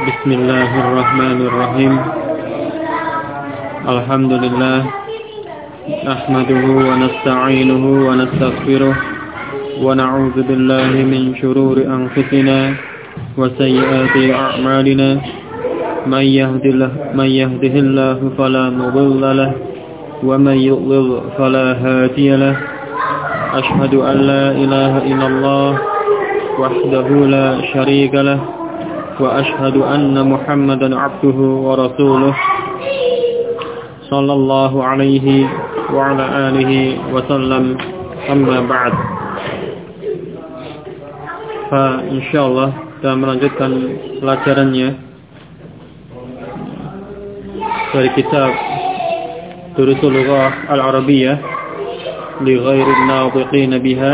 Bismillahirrahmanirrahim. Alhamdulillah. Nahmaduhu wa nasta'inuhu wa nastaghfiruh. Wa na'udzu billahi min shururi anfusina wa sayyiati a'malina. May yahdihillahu fala mudilla lahu wa may yudlil fala hadiya lahu. Ashhadu an la ilaha illallah wahdahu la syarika lahu wa ashhadu anna Muhammadan abduhu wa rasuluh sallallahu alaihi wa ala alihi wa sallam, amma ba'd. Insyaallah kita melanjutkan pelajarannya dari kitab Durusul Lughah Al-Arabiyyah li ghairil naatiqin biha.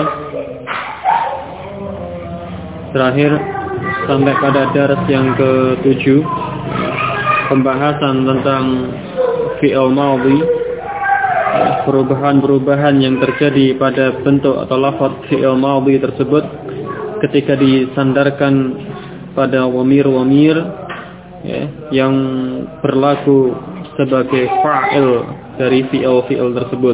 Terakhir sampai pada dars yang ke-7, pembahasan tentang fi'il madhi, perubahan-perubahan yang terjadi pada bentuk atau lafaz fi'il madhi tersebut ketika disandarkan pada dhamir-dhamir yang berlaku sebagai fa'il dari fi'il tersebut.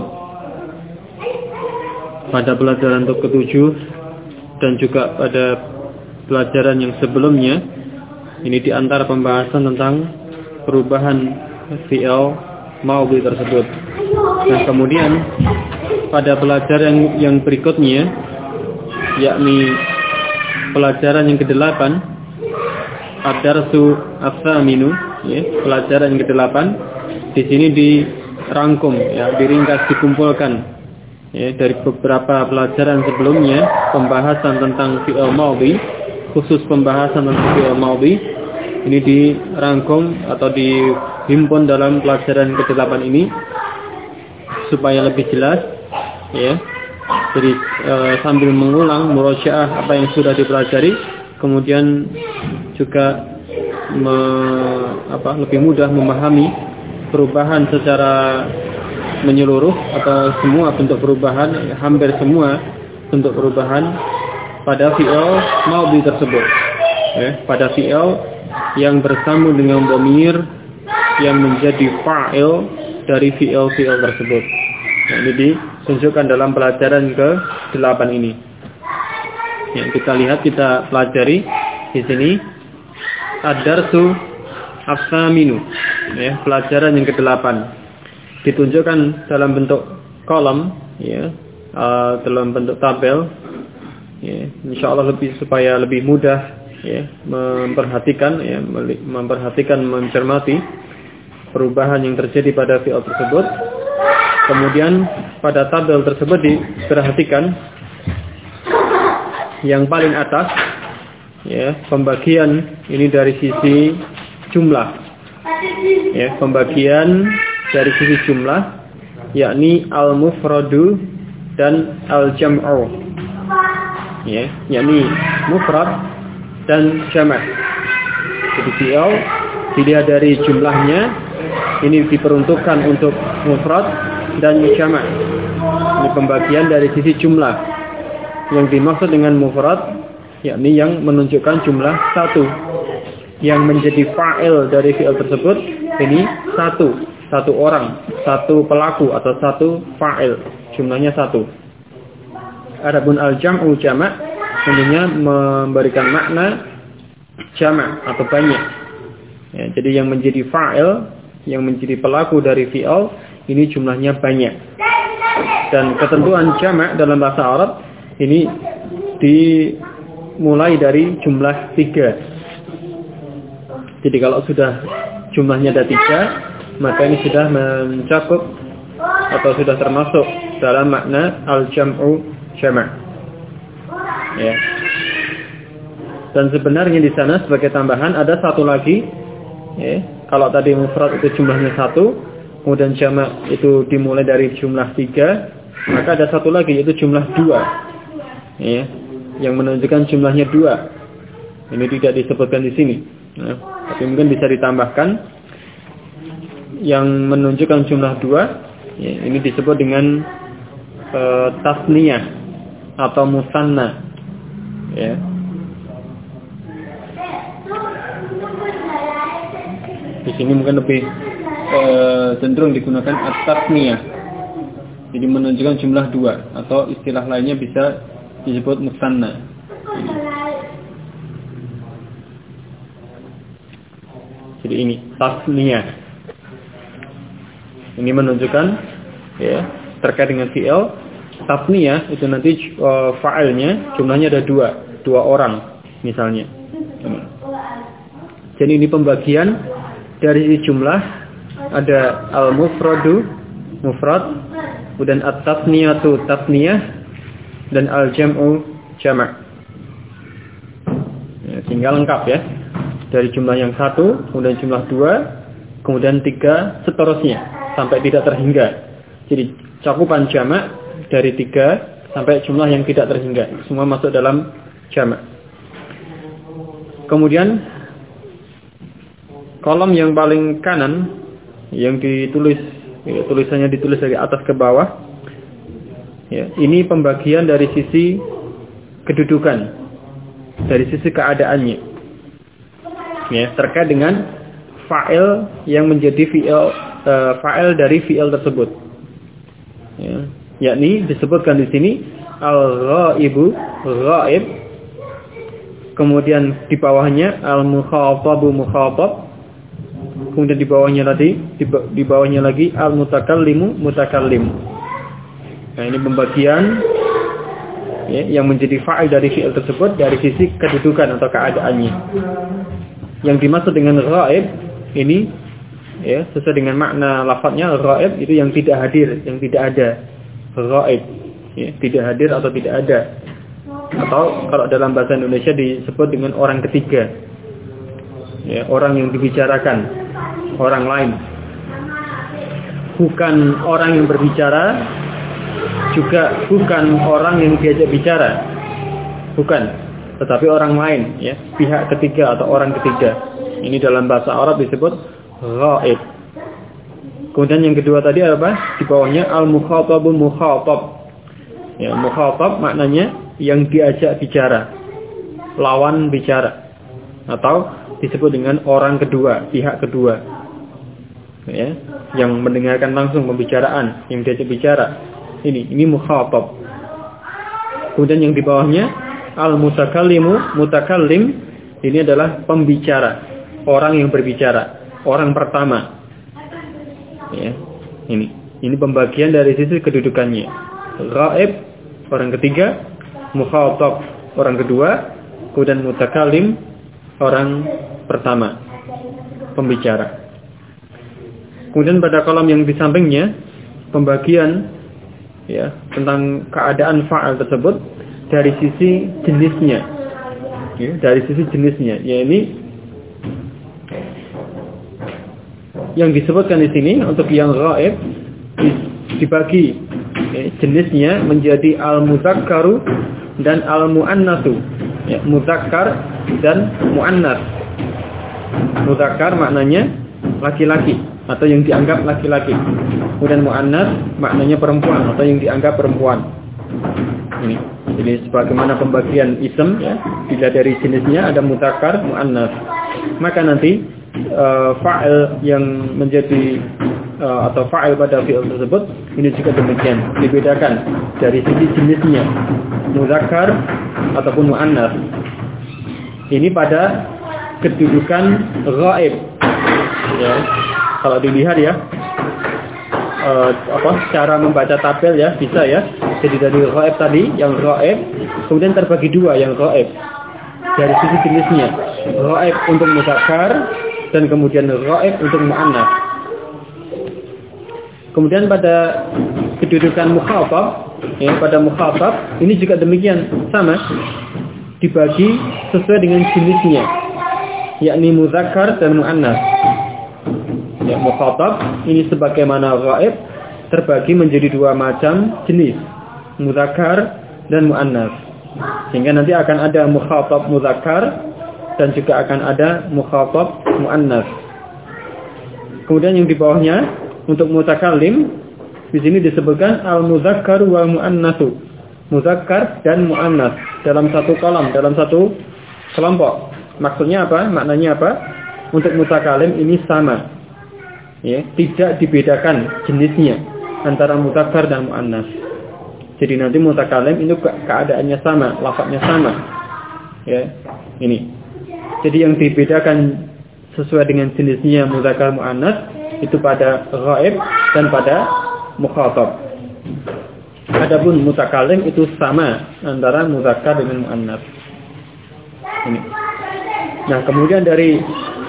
Pada pelajaran untuk ke-7 dan juga pada pelajaran yang sebelumnya, ini di antara pembahasan tentang perubahan fi'il madhi tersebut. Nah, kemudian pada pelajaran yang berikutnya, yakni pelajaran yang ke-8, ad-darsu ats-tsaminu, pelajaran yang ke-8, di sini dirangkum, diringkas, dikumpulkan dari beberapa pelajaran sebelumnya, pembahasan tentang fi'il madhi, khusus pembahasan tentang fi'il madhi ini dirangkum atau dihimpun dalam pelajaran ke-8 ini supaya lebih jelas, Jadi sambil mengulang murajaah apa yang sudah dipelajari, kemudian juga lebih mudah memahami perubahan secara menyeluruh atau semua bentuk perubahan, hampir semua bentuk perubahan pada fi'il madhi tersebut, pada fi'il yang bersambung dengan dhamir yang menjadi fa'il dari fi'il tersebut. Nah, ini ditunjukkan dalam pelajaran ke-8 ini. Yang kita lihat, kita pelajari di sini ad-darsu ats-tsaminu, pelajaran yang ke-8. Ditunjukkan dalam bentuk kolom, dalam bentuk tabel. Insyaallah supaya lebih mudah memperhatikan, mencermati perubahan yang terjadi pada fi'il tersebut. Kemudian pada tabel tersebut diperhatikan yang paling atas, pembagian ini dari sisi jumlah, pembagian dari sisi jumlah, yakni al-mufradu dan al-jam'u, yakni mufrad dan jama'. Jadi fi'il dilihat dari jumlahnya, ini diperuntukkan untuk mufrad dan jama'. Ini pembagian dari sisi jumlah. Yang dimaksud dengan mufrad, yakni yang menunjukkan jumlah satu. Yang menjadi fa'il dari fi'il tersebut, ini satu orang, satu pelaku atau satu fa'il, jumlahnya satu. Adapun al-jam'u jama', tentunya memberikan makna jama' atau banyak. Jadi yang menjadi fa'il, yang menjadi pelaku dari fi'il, ini jumlahnya banyak. Dan ketentuan jama' dalam bahasa Arab ini dimulai dari jumlah 3. Jadi kalau sudah jumlahnya ada 3, maka ini sudah mencakup atau sudah termasuk dalam makna al-jam'u jama'. Dan sebenarnya di sana sebagai tambahan ada satu lagi. Kalau tadi mufrad itu jumlahnya 1, kemudian jama' itu dimulai dari jumlah 3, maka ada satu lagi yaitu jumlah 2, yang menunjukkan jumlahnya 2. Ini tidak disebutkan di sini, tapi mungkin bisa ditambahkan yang menunjukkan jumlah 2. Ini disebut dengan tasniyah atau musanna. Di sini mungkin lebih cenderung digunakan at-tasniyah. Jadi menunjukkan jumlah 2 atau istilah lainnya bisa disebut musanna. Jadi ini tasniyah. Ini menunjukkan ya terkait dengan fi'il. Tasniyah itu nanti fa'ilnya jumlahnya ada 2 orang misalnya. Jadi ini pembagian dari jumlah ada al-mufradu mufrad, kemudian at-tasniyatu tasniyah, dan al-jam'u jama'. Ya, tinggal lengkap ya. Dari jumlah yang 1, kemudian jumlah 2, kemudian 3, seterusnya sampai tidak terhingga. Jadi cakupan jama' dari 3 sampai jumlah yang tidak terhingga. Semua masuk dalam jama'. Kemudian kolom yang paling kanan yang ditulis ya, tulisannya ditulis dari atas ke bawah. Ya, ini pembagian dari sisi kedudukan, dari sisi keadaannya. Ya, terkait dengan fa'il yang menjadi fa'il dari fi'il tersebut. Ya, yakni disebutkan di sini al-ghaibu, ghaib. Kemudian di bawahnya al-mukhatabu, mukhatab. Kemudian di bawahnya lagi al-mutakallimu, mutakallim. Nah, ini pembagian ya, yang menjadi fa'il dari fi'il tersebut dari sisi kedudukan atau keadaannya. Yang dimaksud dengan ghaib ini ya, sesuai dengan makna lafadznya ghaib itu yang tidak hadir, yang tidak ada. Ghaib ya, tidak hadir atau tidak ada. Atau kalau dalam bahasa Indonesia disebut dengan orang ketiga. Ya, orang yang dibicarakan, orang lain. Bukan orang yang berbicara, juga bukan orang yang diajak bicara. Bukan, tetapi orang lain ya, pihak ketiga atau orang ketiga. Ini dalam bahasa Arab disebut ghaib. Kemudian yang kedua tadi apa? Di bawahnya al-mukhatabun, mukhatab. Ya, mukhatab maknanya yang diajak bicara, lawan bicara, atau disebut dengan orang kedua, pihak kedua, ya, yang mendengarkan langsung pembicaraan, yang diajak bicara. Ini mukhatab. Kemudian yang di bawahnya al-mutakallimu, mutakallim, ini adalah pembicara, orang yang berbicara, orang pertama. Ya, ini pembagian dari sisi kedudukannya. Ghaib, orang ketiga, mukhatab, orang kedua, kemudian mutakallim, orang pertama, pembicara. Kemudian pada kolom yang di sampingnya pembagian ya tentang keadaan fa'il tersebut dari sisi jenisnya. Ya, dari sisi jenisnya. Ya, ini yang disebutkan di sini untuk yang ghaib dibagi ya, jenisnya menjadi al-muzakkaru dan al-mu'annatsu. Ya, muzakkar dan mu'annas. Muzakkar maknanya laki-laki atau yang dianggap laki-laki. Kemudian mu'annas maknanya perempuan atau yang dianggap perempuan. Ini. Jadi sebagaimana pembagian isim ya, bila dari jenisnya ada muzakkar, mu'annas. Maka nanti fa'il yang menjadi atau fa'il pada fi'il tersebut ini juga demikian, dibedakan dari sisi jenisnya, muzakkar ataupun mu'annas. Ini pada kedudukan ghaib. Ya. Kalau dilihat ya, cara membaca tabel ya bisa ya. Jadi dari ghaib tadi yang ghaib kemudian terbagi dua yang ghaib dari sisi jenisnya, ghaib untuk muzakkar dan kemudian ghaib untuk mu'annas. Kemudian pada kedudukan mukhatab, ya, pada mukhatab ini juga demikian sama, dibagi sesuai dengan jenisnya, yakni muzakkar dan mu'annas. Ya, mukhatab ini sebagaimana ghaib terbagi menjadi dua macam jenis, muzakkar dan mu'annas. Sehingga nanti akan ada mukhatab muzakkar dan juga akan ada mukhatab mu'annas. Kemudian yang di bawahnya untuk mutakallim di sini disebutkan al-muzakkar wal mu'annasu. Muzakkar dan mu'annas dalam satu kolom, dalam satu kelompok. Maksudnya apa? Maknanya apa? untuk mutakalim ini sama. Ya, tidak dibedakan jenisnya antara mudzakkar dan muannas. Jadi nanti mutakalim itu keadaannya sama, lafadznya sama. Ya, ini. Jadi yang dibedakan sesuai dengan jenisnya mudzakkar muannas itu pada ghaib dan pada mukhatab. Adapun mutakalim itu sama antara mudzakkar dengan muannas. Ini. Nah, kemudian dari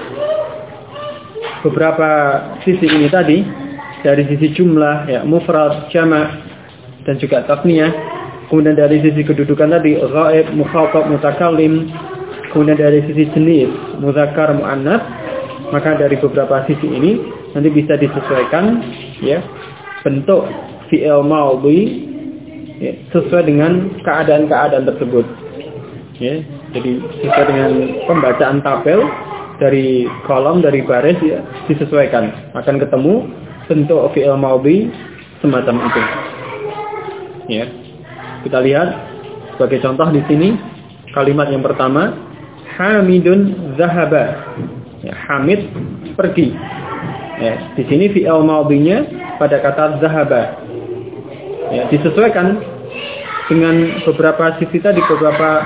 beberapa sisi ini tadi, dari sisi jumlah, ya, mufrad, jama' dan juga tasniyah, kemudian dari sisi kedudukan tadi, ghaib, mukhatab, mutakallim, kemudian dari sisi jenis, mudzakkar, muannas, maka dari beberapa sisi ini nanti bisa disesuaikan, ya, bentuk fi'il madhi, ya, sesuai dengan keadaan-keadaan tersebut. Ya, jadi sesuai dengan pembacaan tabel dari kolom, dari baris, ya, disesuaikan. Akan ketemu bentuk fi'il madhi semacam itu. Ya. Kita lihat sebagai contoh di sini kalimat yang pertama, Hamidun zahaba. Ya, Hamid pergi. Ya, di sini fi'il madhinya pada kata zahaba. Ya, disesuaikan dengan beberapa sisi tadi, beberapa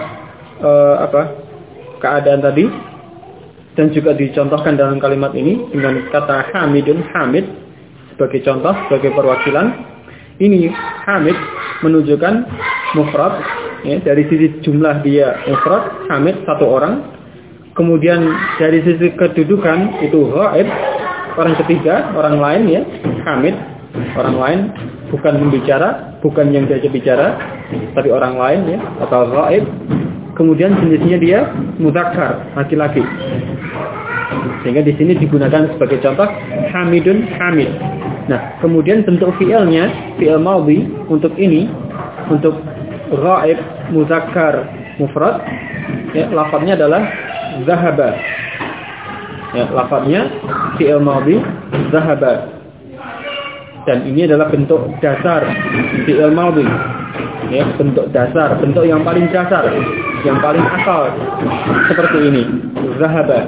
keadaan tadi. Dan juga dicontohkan dalam kalimat ini dengan kata Hamidun, Hamid sebagai contoh, sebagai perwakilan. Ini Hamid menunjukkan mufrad, ya, dari sisi jumlah dia mufrad, Hamid satu orang. Kemudian dari sisi kedudukan itu ghaib, orang ketiga, orang lain, ya, Hamid, orang lain, bukan pembicara, bukan yang diajak bicara, tapi orang lain, ya, atau ghaib. Kemudian jenisnya dia mudzakkar, laki-laki. Sehingga di sini digunakan sebagai contoh Hamidun, Hamid. Nah, kemudian bentuk fi'ilnya, fi'il madhi untuk ini, untuk ghaib, mudzakkar, mufrad, ya, lafadznya adalah zahaba. Ya, lafadznya fi'il madhi zahaba. Dan ini adalah bentuk dasar fi'il madhi. Ya, bentuk dasar, bentuk yang paling dasar, yang paling asal, seperti ini, zahaba.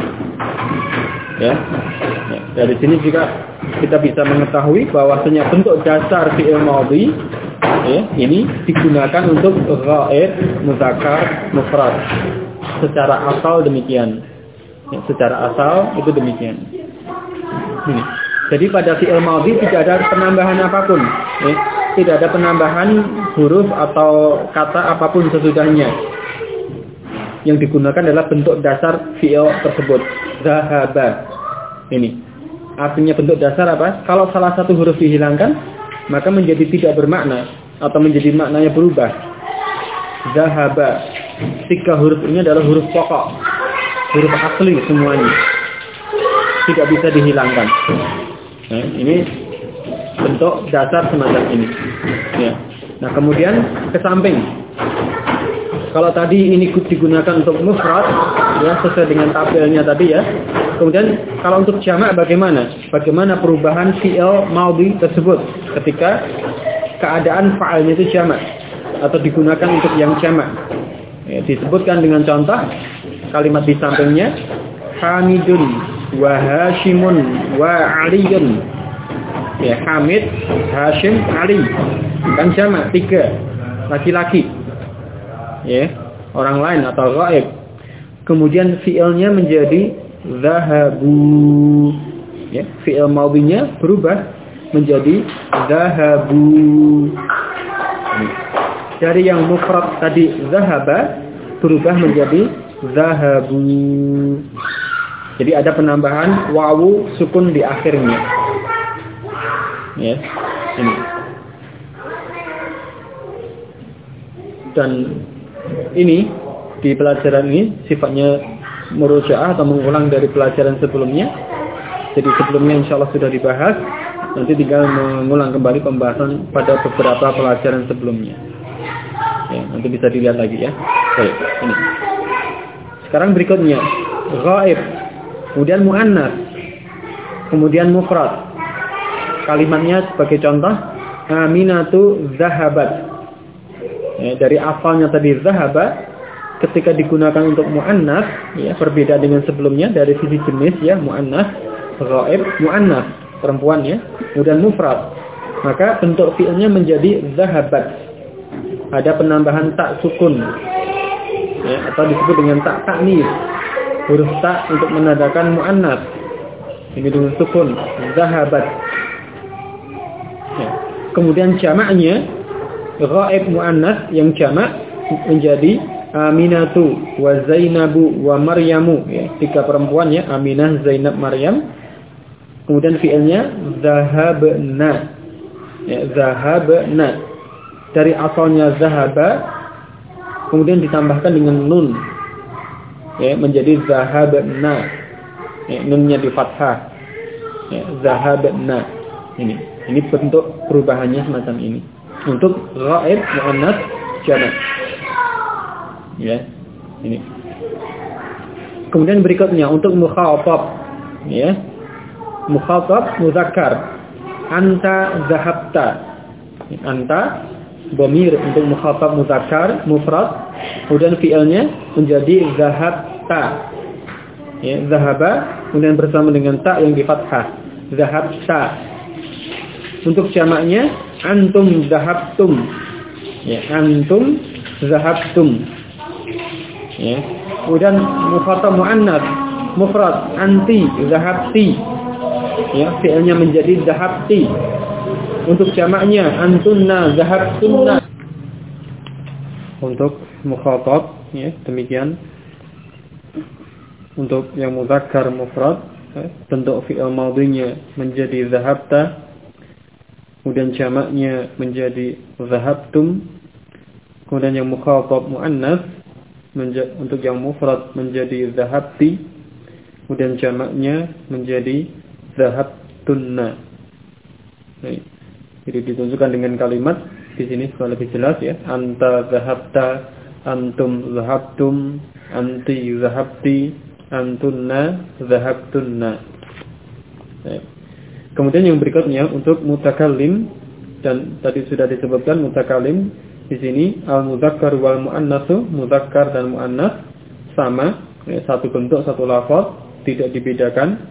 Ya. Ya, dari sini juga kita bisa mengetahui bahwasanya bentuk dasar fi'il madhi, ya, ini digunakan untuk ghaib, mudzakkar, mufrad. Secara asal demikian. Ya, secara asal itu demikian. Ini. Jadi pada fi'il madhi tidak ada penambahan apapun, ya. Tidak ada penambahan huruf atau kata apapun sesudahnya. Yang digunakan adalah bentuk dasar fi'il tersebut, zahaba. Ini. Artinya bentuk dasar apa? Kalau salah satu huruf dihilangkan, maka menjadi tidak bermakna atau menjadi maknanya berubah. Zahaba. 3 huruf ini adalah huruf pokok, huruf asli semuanya. Tidak bisa dihilangkan. Nah, ini bentuk dasar semacam ini. Ya. Nah, kemudian ke samping. Kalau tadi ini digunakan untuk mufrad, ya, sesuai dengan tabelnya tadi, ya. Kemudian kalau untuk jamak bagaimana? Bagaimana perubahan fi'il madhi tersebut ketika keadaan fa'ilnya itu jamak atau digunakan untuk yang jamak? Ya, disebutkan dengan contoh kalimat di sampingnya, Hamidun wa Hashimun wa Aliyun. Ya, Hamid, Hashim, Ali. Kan jamak 3 laki-laki. Ya, orang lain atau ghaib. Kemudian fi'ilnya menjadi zahabu. Ya, fi'il madhinya berubah menjadi zahabu. Dari yang mufrad tadi zahaba berubah menjadi zahabu. Jadi ada penambahan wawu sukun di akhirnya. Ya, ini. Dan ini di pelajaran ini sifatnya murojaah atau mengulang dari pelajaran sebelumnya. Jadi sebelumnya insyaallah sudah dibahas. Nanti tinggal mengulang kembali pembahasan pada beberapa pelajaran sebelumnya. Ya, nanti bisa dilihat lagi, ya. Baik, ini. Sekarang berikutnya ghaib, kemudian muannas, kemudian mufrad. Kalimatnya sebagai contoh, Aminatu zahabat. Ya, dari asalnya tadi zahaba, ketika digunakan untuk muannas, ya, berbeda dengan sebelumnya dari sisi jenis, ya, muannas, ghaib, muannas, perempuan, ya, kemudian mufrad. Maka bentuk fi'ilnya menjadi zahabat. Ada penambahan tak sukun, ya, atau disebut dengan tak ta'nis. Huruf tak untuk menandakan muannas. Ini dengan sukun, zahabat. Ya. Kemudian jamaknya ghaib muannas yang jamak menjadi Aminatu wa Zainabu wa Maryamu, ya, 3 perempuan, ya, Aminah, Zainab, Maryam. Kemudian fi'ilnya zahabna. Ya, zahabna. Dari asalnya zahaba kemudian ditambahkan dengan nun, ya, menjadi zahabna. Ya, nunnya di fathah. Ya, zahabna. Ini bentuk perubahannya semacam ini. Untuk ghaib muannas jamak. Ya, ini. Kemudian berikutnya untuk mukhatab, ya. Mukhatab muzakkar. Anta zahabta. Anta dhamir untuk mukhatab muzakkar mufrad, kemudian fi'ilnya menjadi zahabta. Ya, zahaba kemudian bersama dengan ta yang di fathah. Zahabta. Untuk jamaknya antum zahabtum. Ya, antum zahabtum. Ya. Kemudian mukhatab muannas mufrad anti zahabti. Ya, fi'ilnya menjadi zahabti. Untuk jamaknya antunna zahabtunna. Untuk mukhatab, ya, demikian. Untuk yang muzakkar mufrad, ya, bentuk fi'il madhinya menjadi zahabta. Kemudian jamaknya menjadi zahabtum. Kemudian yang mukhatab muannas untuk yang mufrad menjadi zahabti. Kemudian jamaknya menjadi zahabtunna. Jadi ditunjukkan dengan kalimat di sini supaya lebih jelas, ya. Anta zahabta, antum zahabtum, anti zahabti, antunna zahabtunna. Kemudian yang berikutnya untuk mutakallim, dan tadi sudah disebutkan mutakallim di sini al-mudzakkar wal muannasu, mudzakkar dan muannas sama, ya, satu bentuk, satu lafaz, tidak dibedakan.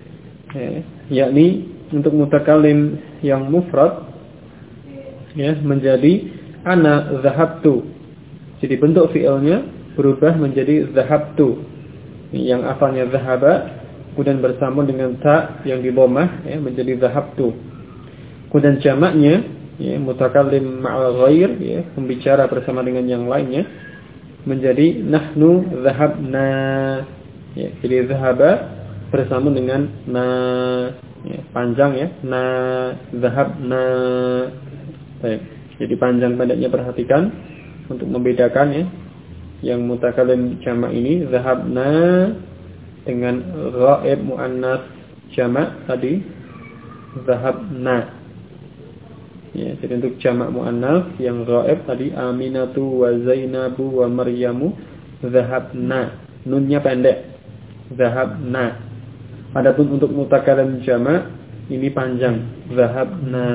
Yakni untuk mutakallim yang mufrad, ya, menjadi ana zahabtu. Jadi bentuk fi'ilnya berubah menjadi zahabtu. Yang asalnya zahaba kemudian bersama dengan ta yang di dhammah, ya, menjadi zahabtu. Kemudian jamaknya, ya, mutakallim ma'al ghair, ya, pembicara bersama dengan yang lainnya, menjadi nahnu zahabna. Ya, jadi zahaba bersama dengan na, ya, panjang, ya, na zahabna. Baik. Jadi panjang pendeknya perhatikan untuk membedakan, ya. Yang mutakallim jamak ini zahabna dengan ghaib muannas jamak tadi zahabna. Ya, jadi untuk jamak muannas yang ghaib tadi Aminatu wa Zainabu wa Maryamu zahabna. Nunnya pendek. Zahabna. Adapun untuk mutakallim jamak ini panjang, zahabna.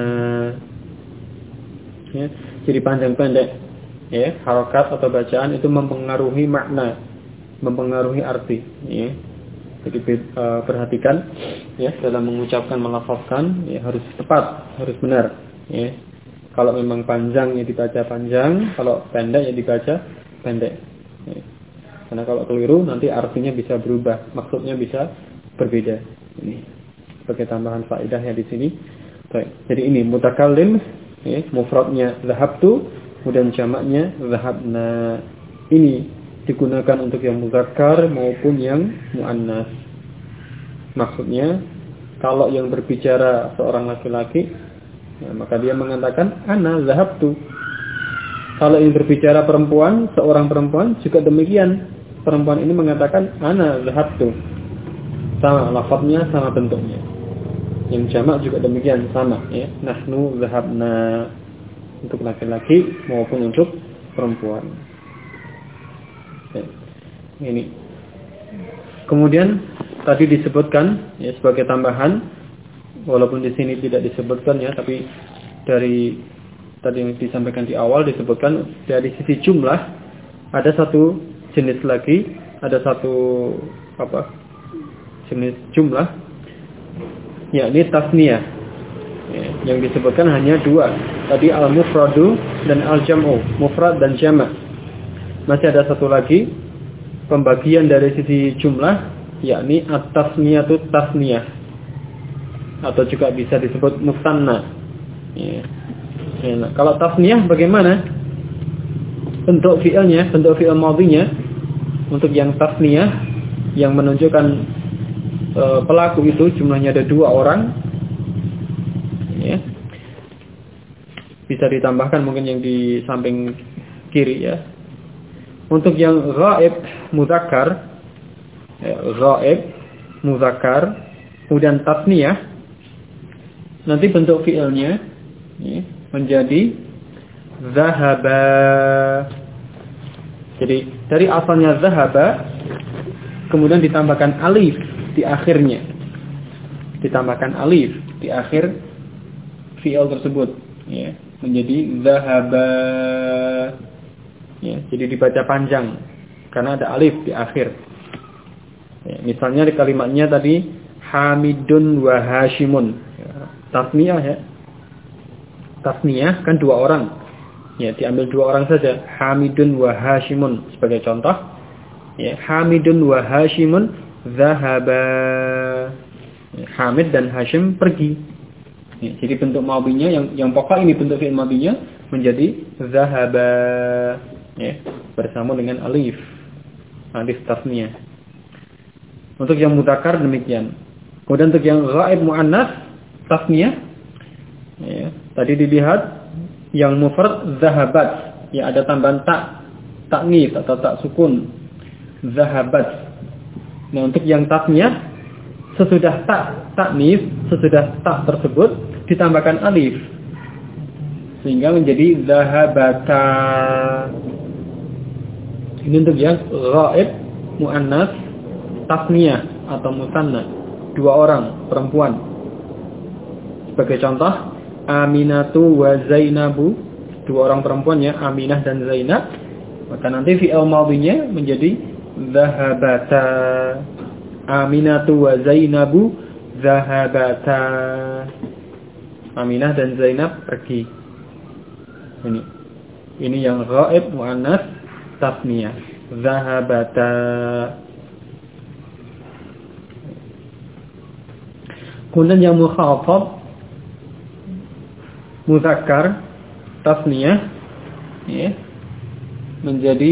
Ya, jadi panjang pendek. Ya, harokat atau bacaan itu mempengaruhi makna, mempengaruhi arti. Ya. Jadi perhatikan, ya, dalam mengucapkan, melafazkan, ya, harus tepat, harus benar. Ya. Kalau memang panjang ya dibaca panjang, kalau pendek ya dibaca pendek. Ya. Karena kalau keliru nanti artinya bisa berubah, maksudnya bisa berbeda. Ini sebagai tambahan faedahnya di sini. Baik. Jadi ini mutakallim, ya, mufradnya zahabtu, kemudian jamaknya zahabna. Ini digunakan untuk yang muzakkar maupun yang muannas. Maksudnya kalau yang berbicara seorang laki-laki, ya, maka dia mengatakan ana zahabtu. Kalau yang berbicara perempuan, seorang perempuan juga demikian. Perempuan ini mengatakan ana zahabtu. Sama lafaznya, sama bentuknya. Yang jamak juga demikian, sama, ya. Nahnu zahabna untuk laki-laki maupun untuk perempuan. Ya. Ini. Kemudian tadi disebutkan, ya, sebagai tambahan, walaupun di sini tidak disebutkan, ya, tapi dari tadi yang disampaikan di awal disebutkan dari sisi jumlah ada satu jenis lagi, ada satu jenis jumlah, yakni tasniyah. Yang disebutkan hanya dua. Tadi al-mufradu dan al-jam'u, mufrad dan jama'. Masih ada satu lagi pembagian dari sisi jumlah, yakni at-tasniyatu tasniyah, atau juga bisa disebut musanna. Nah, kalau tasniyah bagaimana? Bentuk fi'ilnya, bentuk fi'il madhinya. Untuk yang tasniyah yang menunjukkan pelaku itu jumlahnya ada 2 orang. Bisa ditambahkan mungkin yang di samping kiri ya. Untuk yang ghaib mudzakkar, kemudian tasniyah, nanti bentuk fi'ilnya menjadi zahaba. Jadi dari asalnya zahaba, kemudian ditambahkan alif di akhirnya. Ditambahkan alif di akhir fi'il tersebut, ya, menjadi zahaba. Ya, jadi dibaca panjang karena ada alif di akhir. Ya, misalnya di kalimatnya tadi Hamidun wa Hashimun. Ya, tasniyah ya. Tasniyah kan 2 orang. Ya, diambil 2 orang saja. Hamidun wa Hashimun sebagai contoh. Ya, Hamidun wa Hashimun zahaba. Ya, Hamid dan Hashim pergi. Ya, jadi bentuk madhinya yang pokok ini bentuk fi'il madhinya menjadi zahaba. Ya, bersama dengan alif tasniyah. Untuk yang mudzakkar demikian. Kemudian untuk yang ghaib muannats tasniyah, ya, tadi dilihat yang mufrad zahabat, ya ada tambahan taknis atau tak sukun, zahabat. Nah, untuk yang tasniyah sesudah taknis, sesudah tak tersebut ditambahkan alif sehingga menjadi zahabata. Ini untuk yang ghaib muannats tasniyah atau musanna, 2 orang perempuan. Sebagai contoh Aminatu wa Zainabu, 2 orang perempuan ya, Aminah dan Zainab. Maka nanti fi'il madhinya menjadi zahabata. Aminatu wa Zainabu zahabata. Aminah dan Zainab pergi. Ini yang ghaib muannats tasniyah, zahabata. Kemudian yang mukhatab mudzakkar tasniyah, ya, menjadi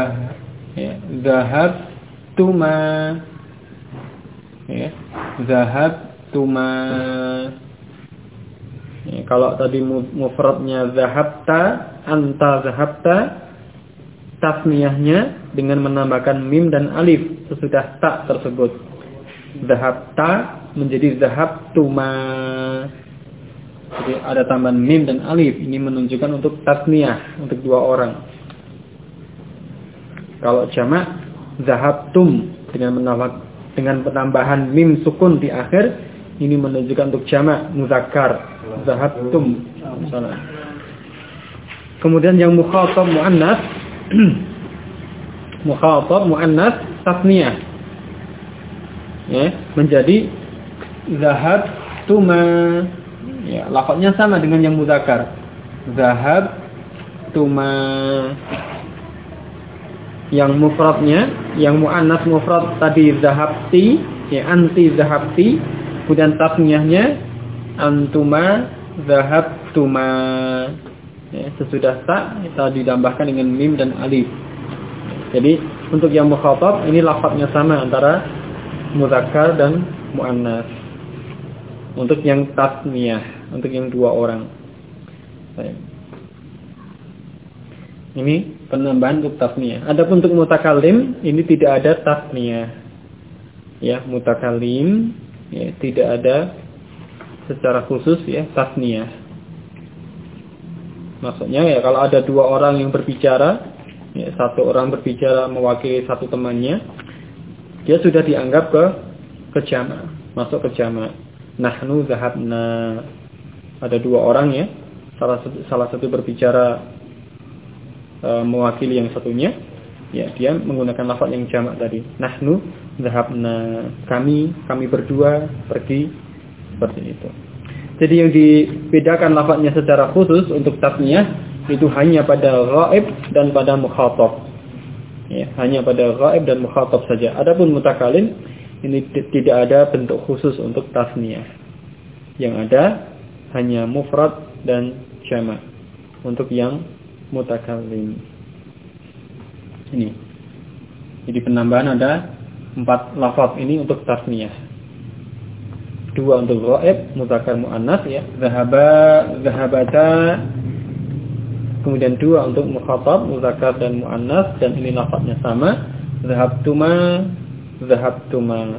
zahabtuma, ya, zahabtuma. Ya, kalau tadi mufradnya zahabta, anta zahabta, tasniyahnya dengan menambahkan mim dan alif sesudah tak tersebut. Zahabta menjadi zahabtuma. Jadi ada tambahan mim dan alif. Ini menunjukkan untuk tasniyah, untuk 2 orang. Kalau jamak zahabtum dengan penambahan mim sukun di akhir, ini menunjukkan untuk jamak mudzakkar, zahabtum. Kemudian yang mukhatab muannats tasniyah, ya, menjadi zahabtuma. Ya, lafadznya sama dengan yang mudzakkar, zahabtuma. Yang mufradnya, yang muannats mufrad tadi zahabti, ya, anti zahabti. Kemudian tasniyahnya antuma zahabtuma. Ya, sesudah tak kita ditambahkan dengan mim dan alif. Jadi untuk yang mukhatab ini lafadznya sama antara mudzakkar dan muannats. Untuk yang tasniyah, untuk yang 2 orang. Baik. Ini penambahan untuk tasniyah. Adapun untuk mutakallim ini tidak ada tasniyah. Ya, mutakallim ya, tidak ada secara khusus ya tasniyah. Maksudnya ya kalau ada 2 orang yang berbicara, ya, 1 orang berbicara mewakili 1 temannya, dia sudah dianggap ke jamak, masuk ke jamak. Nahnu zahabna. Ada 2 orang ya, salah satu berbicara mewakili yang satunya, Ya, dia menggunakan lafaz yang jamak tadi. Nahnu dhahabna, kami berdua pergi, seperti itu. Jadi yang dibedakan lafaznya secara khusus untuk tasniyah itu hanya pada ghaib dan pada mukhatab. Ya, hanya pada ghaib dan mukhatab saja. Adapun mutakalim ini tidak ada bentuk khusus untuk tasniyah. Yang ada hanya mufrad dan jamak untuk yang mutakalim. Ini. Jadi penambahan ada 4 lafaz ini untuk tasniyah. 2 untuk ghaib, muzakkar muannas ya. Zahaba, zahabata. Kemudian 2 untuk mukhatab, muzakkar dan muannas, dan ini lafaznya sama. Zahabtuma, zahabtuma.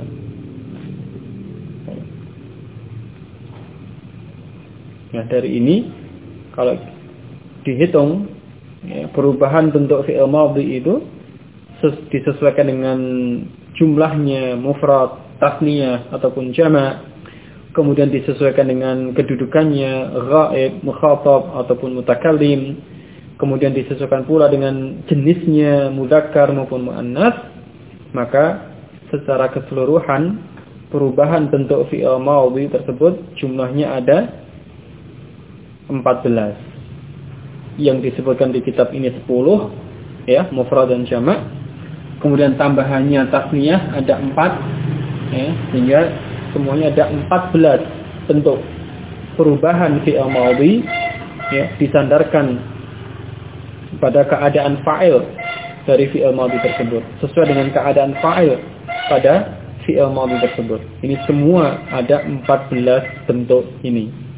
Nah, dari ini kalau dihitung ya, perubahan bentuk fi'il madhi itu disesuaikan dengan jumlahnya mufrad, tasniyah ataupun jamak, kemudian disesuaikan dengan kedudukannya ghaib, mukhatab ataupun mutakallim, kemudian disesuaikan pula dengan jenisnya muzakkar maupun muannas, maka secara keseluruhan perubahan bentuk fi'il madhi tersebut jumlahnya ada 14. Yang disebutkan di kitab ini 10 ya, mufrad dan jamak. Kemudian tambahannya tasniyah ada 4 ya, sehingga semuanya ada 14 bentuk perubahan fi'il madhi ya, disandarkan pada keadaan fa'il dari fi'il madhi tersebut, sesuai dengan keadaan fa'il pada fi'il madhi tersebut. Ini semua ada 14 bentuk ini.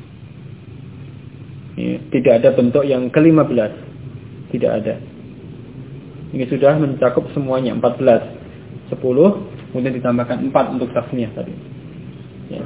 Ya, tidak ada bentuk yang ke-15. Tidak ada. Ini sudah mencakup semuanya 14. 10 kemudian ditambahkan 4 untuk tasniyah tadi. Ya.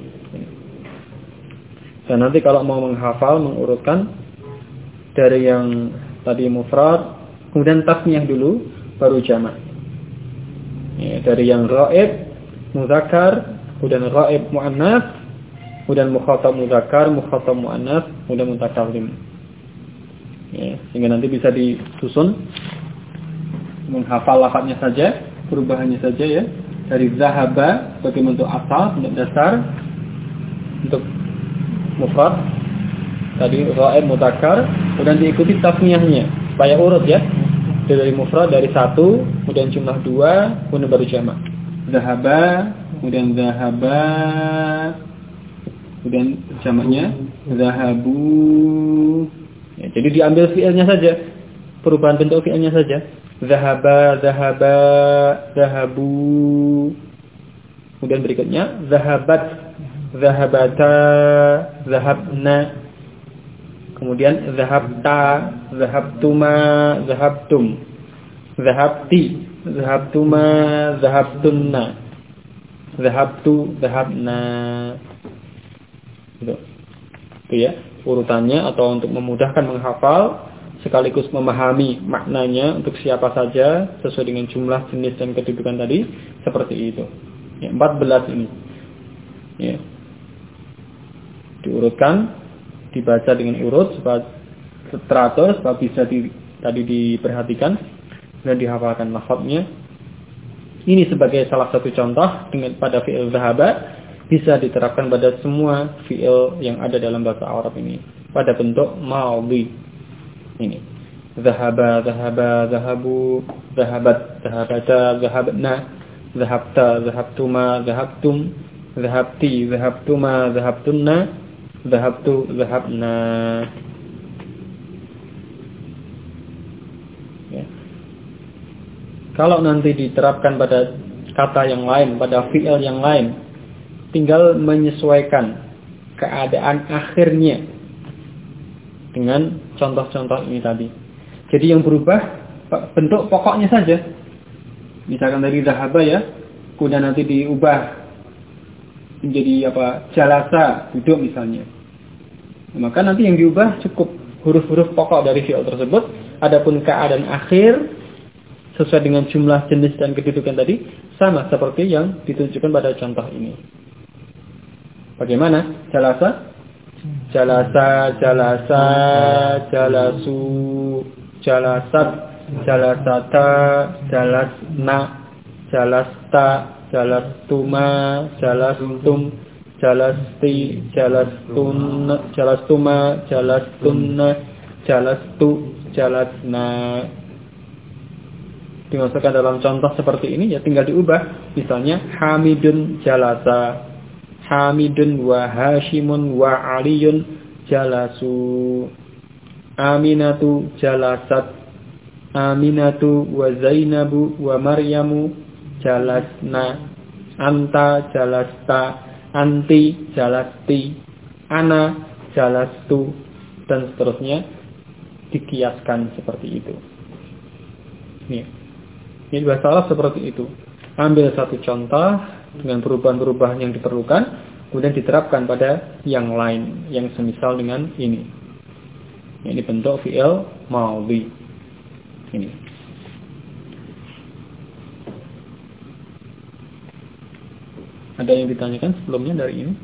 Dan nanti kalau mau menghafal, mengurutkan dari yang tadi mufrad, kemudian tasniyah dulu, baru jamak. Ya, dari yang ghaib, muzakkar, kemudian ghaib muannas, kemudian mukhatab muzakkar, mukhatab muannas, kemudian mutakallim. Ya, sehingga nanti bisa disusun menghafal lafaznya saja, perubahannya saja ya. Dari zahaba sebagai bentuk asal, bentuk dasar untuk mufrad, tadi ghaib muzakkar, kemudian diikuti tasniyahnya supaya urut ya. Dari mufrad dari 1, kemudian jumlah 2, kemudian baru jamak. Zahaba, kemudian zahaba, kemudian jamaknya zahabu. Ya, jadi diambil fi'ilnya saja, perubahan bentuk fi'ilnya saja. Zahaba, zahaba, zahabu. Kemudian berikutnya zahabat, zahabata, zahabna. Kemudian zahabta, zahabtuma, zahabtum. Zahabti, zahabtuma, zahabtunna. Zahabtu, zahabna. Itu ya urutannya, atau untuk memudahkan menghafal sekaligus memahami maknanya untuk siapa saja sesuai dengan jumlah, jenis dan kedudukan tadi, seperti itu ya, 14 ini ya, diurutkan, dibaca dengan urut supaya teratur, supaya bisa tadi diperhatikan dan dihafalkan lafaznya. Ini sebagai salah satu contoh dengan pada fi'il zahaba, bisa diterapkan pada semua fi'il yang ada dalam bahasa Arab ini pada bentuk madhi. Ini zahaba, zahaba, zahabu, zahabat, zahabata, zahabna, zahabta, zahabtuma, zahabtum, zahabti, zahabtuma, zahabtunna, zahabtu, zahabna. Ya. Kalau nanti diterapkan pada kata yang lain, pada fi'il yang lain, tinggal menyesuaikan keadaan akhirnya dengan contoh-contoh ini tadi. Jadi yang berubah bentuk pokoknya saja. Misalkan dari zahaba ya, kemudian nanti diubah menjadi jalasa, duduk misalnya. Maka nanti yang diubah cukup huruf-huruf pokok dari fi'il tersebut. Adapun keadaan akhir sesuai dengan jumlah, jenis dan kedudukan tadi sama seperti yang ditunjukkan pada contoh ini. Bagaimana? Jalasa, jalasa, jalasa, jalasu, jalasat, jalasata, jalasna, jalasta, jalastuma, jalastum, jalasti, jalastun, jalastuma, jalastunna, jalastu, jalasna. Dimasukkan dalam contoh seperti ini ya tinggal diubah. Misalnya Hamidun jalasa, Hamidun wa Hashimun wa Aliyun jalasu, Aminatu jalasat, Aminatu wa Zainabu wa Maryamu jalasna, Anta jalasta, Anti jalasti, Ana jalastu, dan seterusnya dikiaskan seperti itu. Ini bahasa Arab seperti itu. Ambil satu contoh dengan perubahan-perubahan yang diperlukan, kemudian diterapkan pada yang lain, yang semisal dengan ini. Ini bentuk fi'il madhi. Ini. Ada yang ditanyakan sebelumnya dari ini?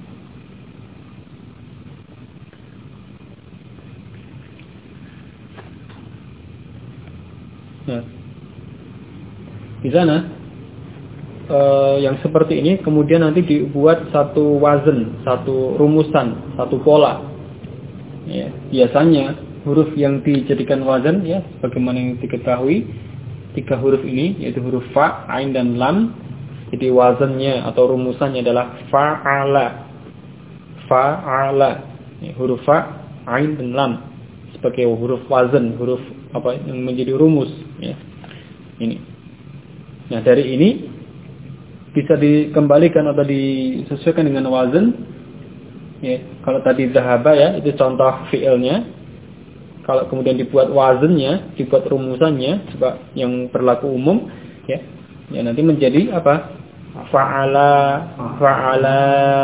Nah, di sana yang seperti ini kemudian nanti dibuat satu wazn, satu rumusan, satu pola. Ya, biasanya huruf yang dijadikan wazn ya sebagaimana yang diketahui 3 huruf ini yaitu huruf fa, ain dan lam. Jadi wazannya atau rumusannya adalah fa'ala. Fa'ala. Ya, huruf fa, ain dan lam sebagai huruf wazan, huruf apa yang menjadi rumus ya. Ini. Nah, dari ini bisa dikembalikan atau disesuaikan dengan wazan. Ya, kalau tadi zahaba ya, itu contoh fi'ilnya. Kalau kemudian dibuat wazannya, dibuat rumusannya sebab yang berlaku umum ya. Ya nanti menjadi apa? Fa'ala, fa'ala,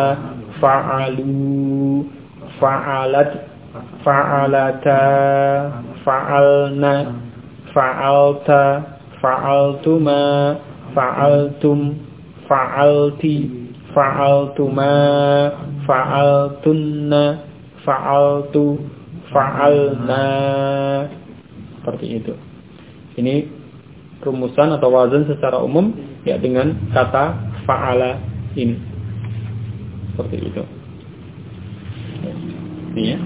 fa'alu, fa'alat, fa'alata, fa'alna, fa'alta, fa'altuma, fa'altum, fa'alti, fa'altuma, fa'altunna, fa'altu, fa'alna. Seperti itu. Ini rumusan atau wazan secara umum ya dengan kata fa'ala ini. Seperti itu. Ini ya.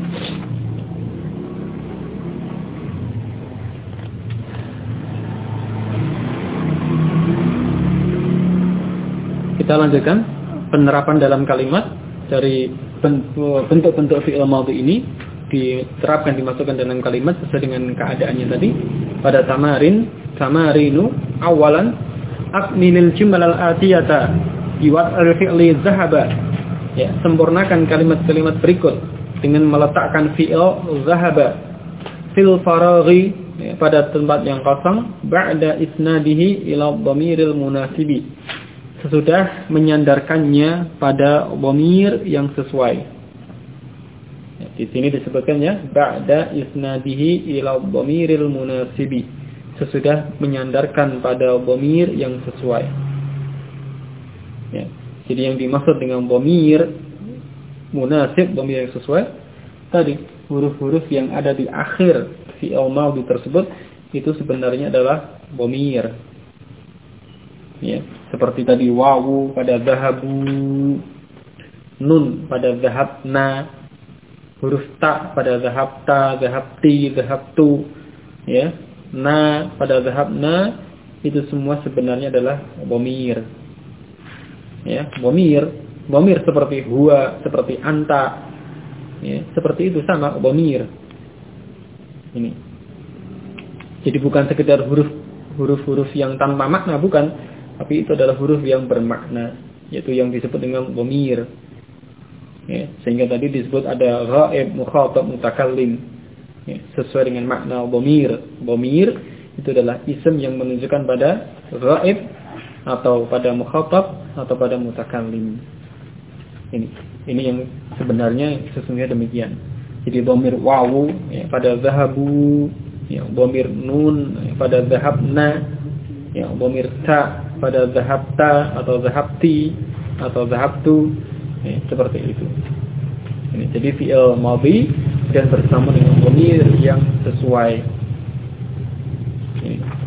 Kita lanjutkan penerapan dalam kalimat dari bentuk-bentuk fi'il madhi ini diterapkan, dimasukkan dalam kalimat sesuai dengan keadaannya tadi. Pada tamarinu awalan akmilil jumal al-atiyata biwad al-fi'li zahaba. Ya, sempurnakan kalimat-kalimat berikut dengan meletakkan fi'il zahaba fil faraghi ya, pada tempat yang kosong ba'da isnadihi ila dhamiril munasibi. Sesudah menyandarkannya pada dhamir yang sesuai. Di sini disebutkannya ba'da isnadihi ila dhamiril munasibi. Sesudah menyandarkan pada dhamir yang sesuai. Ya. Jadi yang dimaksud dengan dhamir munasib, dhamir yang sesuai tadi huruf-huruf yang ada di akhir fi'il madhi tersebut itu sebenarnya adalah dhamir. Ya, seperti tadi wawu pada zahabu, nun pada zahabna, huruf ta pada zahabta, zahabti, zahabtu, ya. Na pada zahabna itu semua sebenarnya adalah dhamir. Ya, dhamir seperti huwa, seperti anta. Ya, seperti itu sama dhamir. Ini. Jadi bukan sekedar huruf-huruf yang tanpa makna, bukan, tapi itu adalah huruf yang bermakna, yaitu yang disebut dengan dhamir. Ya, sehingga tadi disebut ada ghaib, mukhatab, mutakallim. Ya, sesuai dengan makna dhamir. Dhamir itu adalah isim yang menunjukkan pada ghaib atau pada mukhatab atau pada mutakallim. Ini yang sebenarnya sesungguhnya demikian. Jadi dhamir wawu ya, pada zahabu, ya, dhamir nun ya, pada zahabna, ya, dhamir ta pada zahabta atau zahabti atau zahabtu. Ya, seperti itu. Ini jadi fi'il madhi dan bersama dengan dhamir yang sesuai. Ini.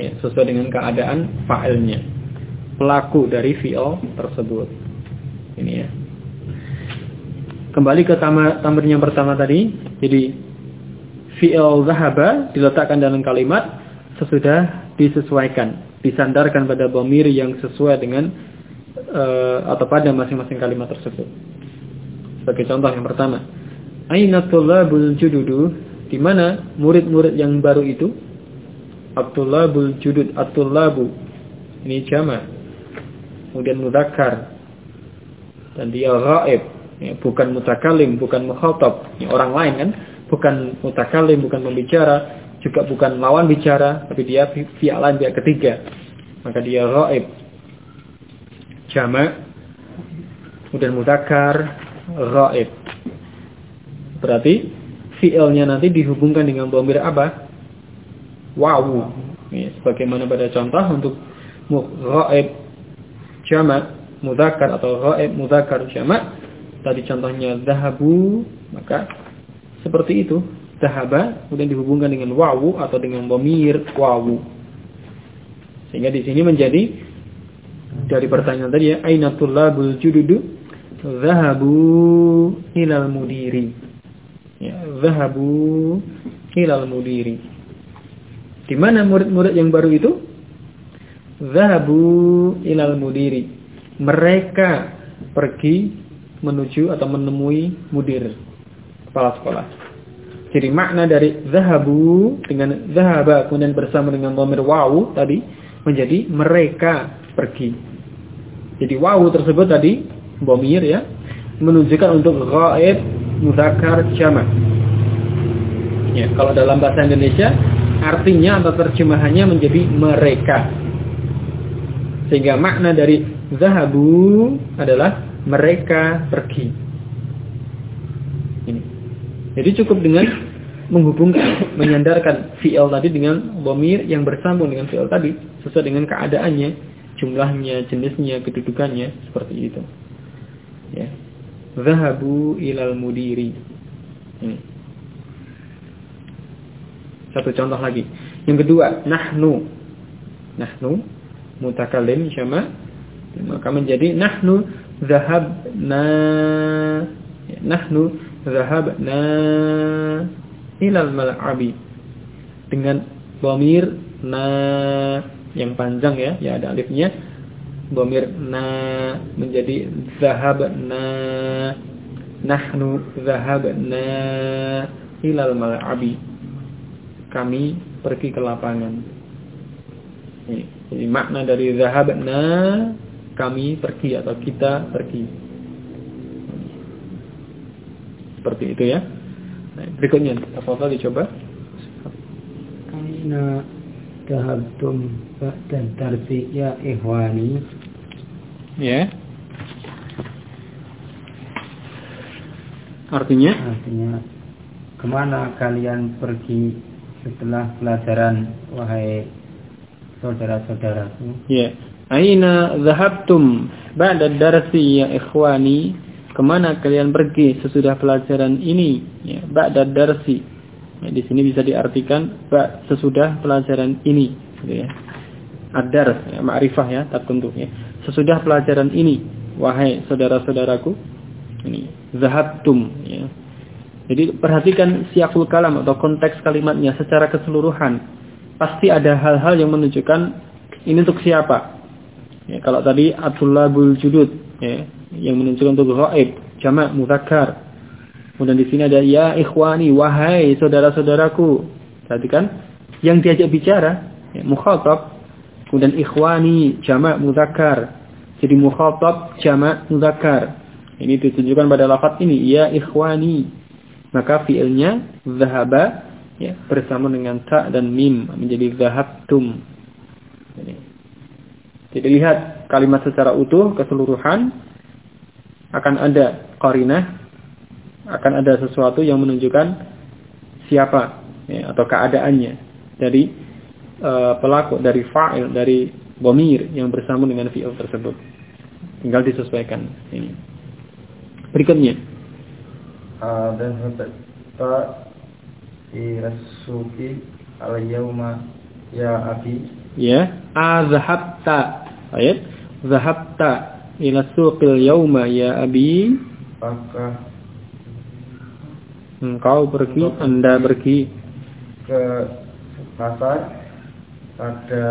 ya, sesuai dengan keadaan fa'ilnya, pelaku dari fi'il tersebut. Ini ya. Kembali ke tamrin yang pertama tadi. Jadi fi'il zahaba diletakkan dalam kalimat sesudah disesuaikan, disandarkan pada dhamir yang sesuai dengan atau pada masing-masing kalimat tersebut. Sebagai contoh yang pertama, aina tullabul jududu, di mana murid-murid yang baru itu? At-tullabul judud, at-tullabu ini jama', kemudian mudzakkar, dan dia ghaib, ya, bukan mutakallim, bukan mukhatab, ya, orang lain kan, bukan mutakallim, bukan pembicara, juga bukan lawan bicara, tapi dia pihak lain, pihak ketiga, maka dia ghaib, jama', kemudian mudzakkar, ghaib. Berarti fi'ilnya nanti dihubungkan dengan dhamir apa? Wawu. Ya, sebagaimana pada contoh untuk ghaib jama' mudzakkar atau ghaib mudzakkar jama', tadi contohnya zahabu, maka seperti itu, zahaba kemudian dihubungkan dengan wawu atau dengan dhamir wawu. Sehingga di sini menjadi dari pertanyaan tadi ya, aina tullabul jududu, zahabu ilal mudiri. Ya, zahabu ilal mudiri. Di mana murid-murid yang baru itu? Zahabu ilal mudiri. Mereka pergi menuju atau menemui mudir, kepala sekolah. Jadi makna dari zahabu dengan zahaba kemudian bersama dengan dhamir wawu tadi menjadi mereka pergi. Jadi wawu tersebut tadi dhamir ya, menunjukkan untuk ghaib mudzakkar jama'. Ya, kalau dalam bahasa Indonesia artinya atau terjemahannya menjadi mereka. Sehingga makna dari zahabu adalah mereka pergi. Ini. Jadi cukup dengan menghubungkan, menyandarkan fi'il tadi dengan dhamir yang bersambung dengan fi'il tadi sesuai dengan keadaannya, jumlahnya, jenisnya, kedudukannya, seperti itu. Ya. Zahabu ilal mudiri. Ini. Satu contoh lagi. Yang kedua, nahnu. Nahnu mutakallim jama', maka menjadi nahnu zahabna. Nahnu zahabna ilal mal'abi. Dengan dhamir na yang panjang ya, ya ada alifnya. Dhamir na menjadi zahabna. Nahnu zahabna ilal mal'abi. Kami pergi ke lapangan. Jadi makna dari zahabna, kami pergi atau kita pergi. Seperti itu ya. Nah, berikutnya, apa dicoba? Aina dhahabtum ba'da darsi ya ikhwani. Ya. Artinya, kemana kalian pergi setelah pelajaran, wahai saudara-saudaraku? Ya. Aina dhahabtum ba'da darsi ya ikhwani. Kemana kalian pergi sesudah pelajaran ini? Ya, ba'da darsi. Ya, di sini bisa diartikan sesudah pelajaran ini, gitu ya. Ad-dars, ya, ma'rifah ya, tertentu ya. Sesudah pelajaran ini, wahai saudara-saudaraku. Ini dhahabtum ya. Jadi perhatikan siyaqul kalam atau konteks kalimatnya secara keseluruhan. Pasti ada hal-hal yang menunjukkan ini untuk siapa. Ya, kalau tadi at-tullabul judud ya, yang menunjukkan untuk ghaib, jama' mudzakkar. Kemudian di sini ada ya ikhwani, wahai saudara-saudaraku. Perhatikan yang diajak bicara ya, mukhatab. Kemudian ikhwani jama' mudzakkar. Jadi mukhatab jama' mudzakkar. Ini ditunjukkan pada lafaz ini ya ikhwani. Maka fi'ilnya zahaba ya, bersama dengan ta dan mim menjadi zahabtum. Jadi lihat kalimat secara utuh keseluruhan, akan ada qarinah, akan ada sesuatu yang menunjukkan siapa ya, atau keadaannya dari pelaku, dari fa'il, dari dhamir yang bersambung dengan fi'il tersebut. Tinggal disesuaikan ini. Berikutnya dan ta irasuki al-yawma ya abi. Ya, azhabta. Ayat, zahabta ila suqil yauma ya abi. Apakah engkau pergi, Anda pergi ke pasar pada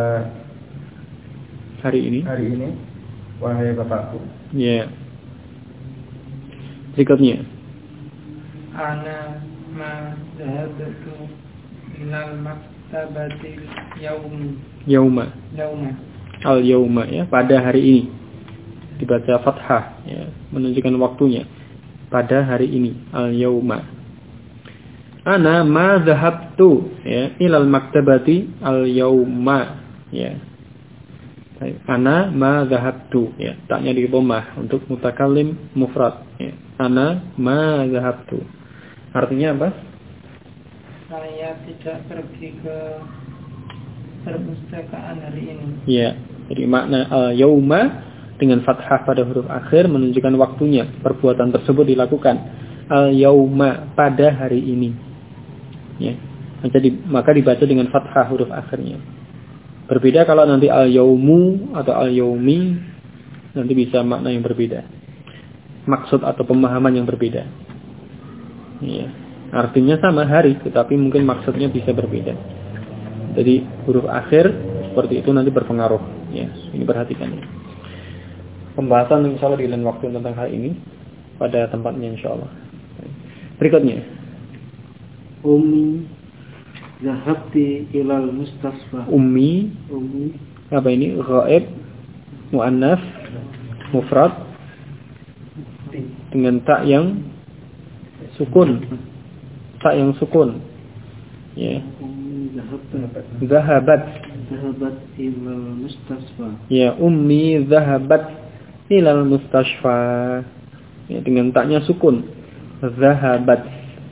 hari ini? Hari ini, wahai bapakku. Ya. Berikutnya. Ana ma dhahabtu ilal maktabatil Yauma. Al yauma ya, pada hari ini. Dibaca fathah ya, menunjukkan waktunya. Pada hari ini, al yauma. Ana ma dhahabtu ya ilal maktabati al yauma ya. Ana ma dhahabtu ya, taknya di dhammah untuk mutakallim mufrad ya. Ana ma dhahabtu. Artinya apa? Saya tidak pergi ke perpustakaan hari ini. Ya, jadi makna al-yauma dengan fathah pada huruf akhir menunjukkan waktunya perbuatan tersebut dilakukan. Al-yauma pada hari ini. Ya. Maka dibaca dengan fathah huruf akhirnya. Berbeda kalau nanti al-yaumu atau al-yaumi, nanti bisa makna yang berbeda. Maksud atau pemahaman yang berbeda. Ya. Artinya sama hari, tetapi mungkin maksudnya bisa berbeda. Jadi huruf akhir seperti itu nanti berpengaruh. Ya, ini perhatikan. Pembahasan insya Allah di lain waktu tentang hal ini pada tempatnya insya Allah. Berikutnya. Ummi zahabti ilal mustasfa. Ummi. Apa ini? Ghaib, muannats, mufrad dengan tak yang sukun. Tak yang sukun. Ya. Zahabat ilal mustasfa. Ya, ummi zahabat ilal mustasfa. Ya, dengan taknya sukun. Zahabat.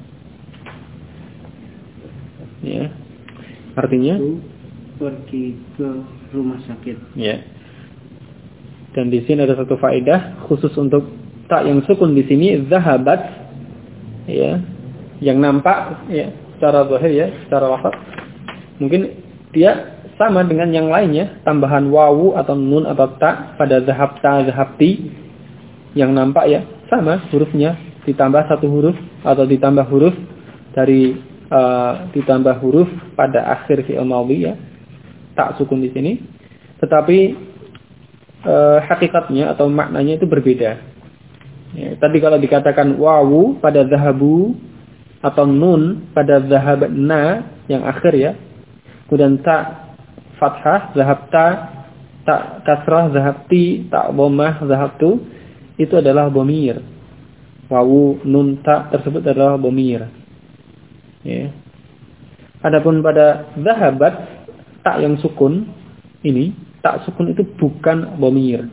Ya. Artinya pergi ke rumah sakit. Ya. Dan di sini ada satu faedah khusus untuk tak yang sukun di sini, zahabat. Ya. Yang nampak ya, secara zahir ya, secara lafaz mungkin dia sama dengan yang lainnya, tambahan wawu atau nun atau ta pada zahabta, zahabti yang nampak ya, sama hurufnya, ditambah satu huruf atau ditambah huruf dari ditambah huruf pada akhir fi'il madhi ya, tak sukun di sini. Tetapi hakikatnya atau maknanya itu berbeda. Ya, tadi kalau dikatakan wawu pada zahabu atau nun pada zahabna yang akhir ya, kemudian ta fathah zahabta, ta kasrah zahabti, ta dhammah zahabtu, itu adalah dhamir. Wawu nun ta tersebut adalah dhamir. Ya. Adapun pada zahabat tak yang sukun ini, tak sukun itu bukan dhamir.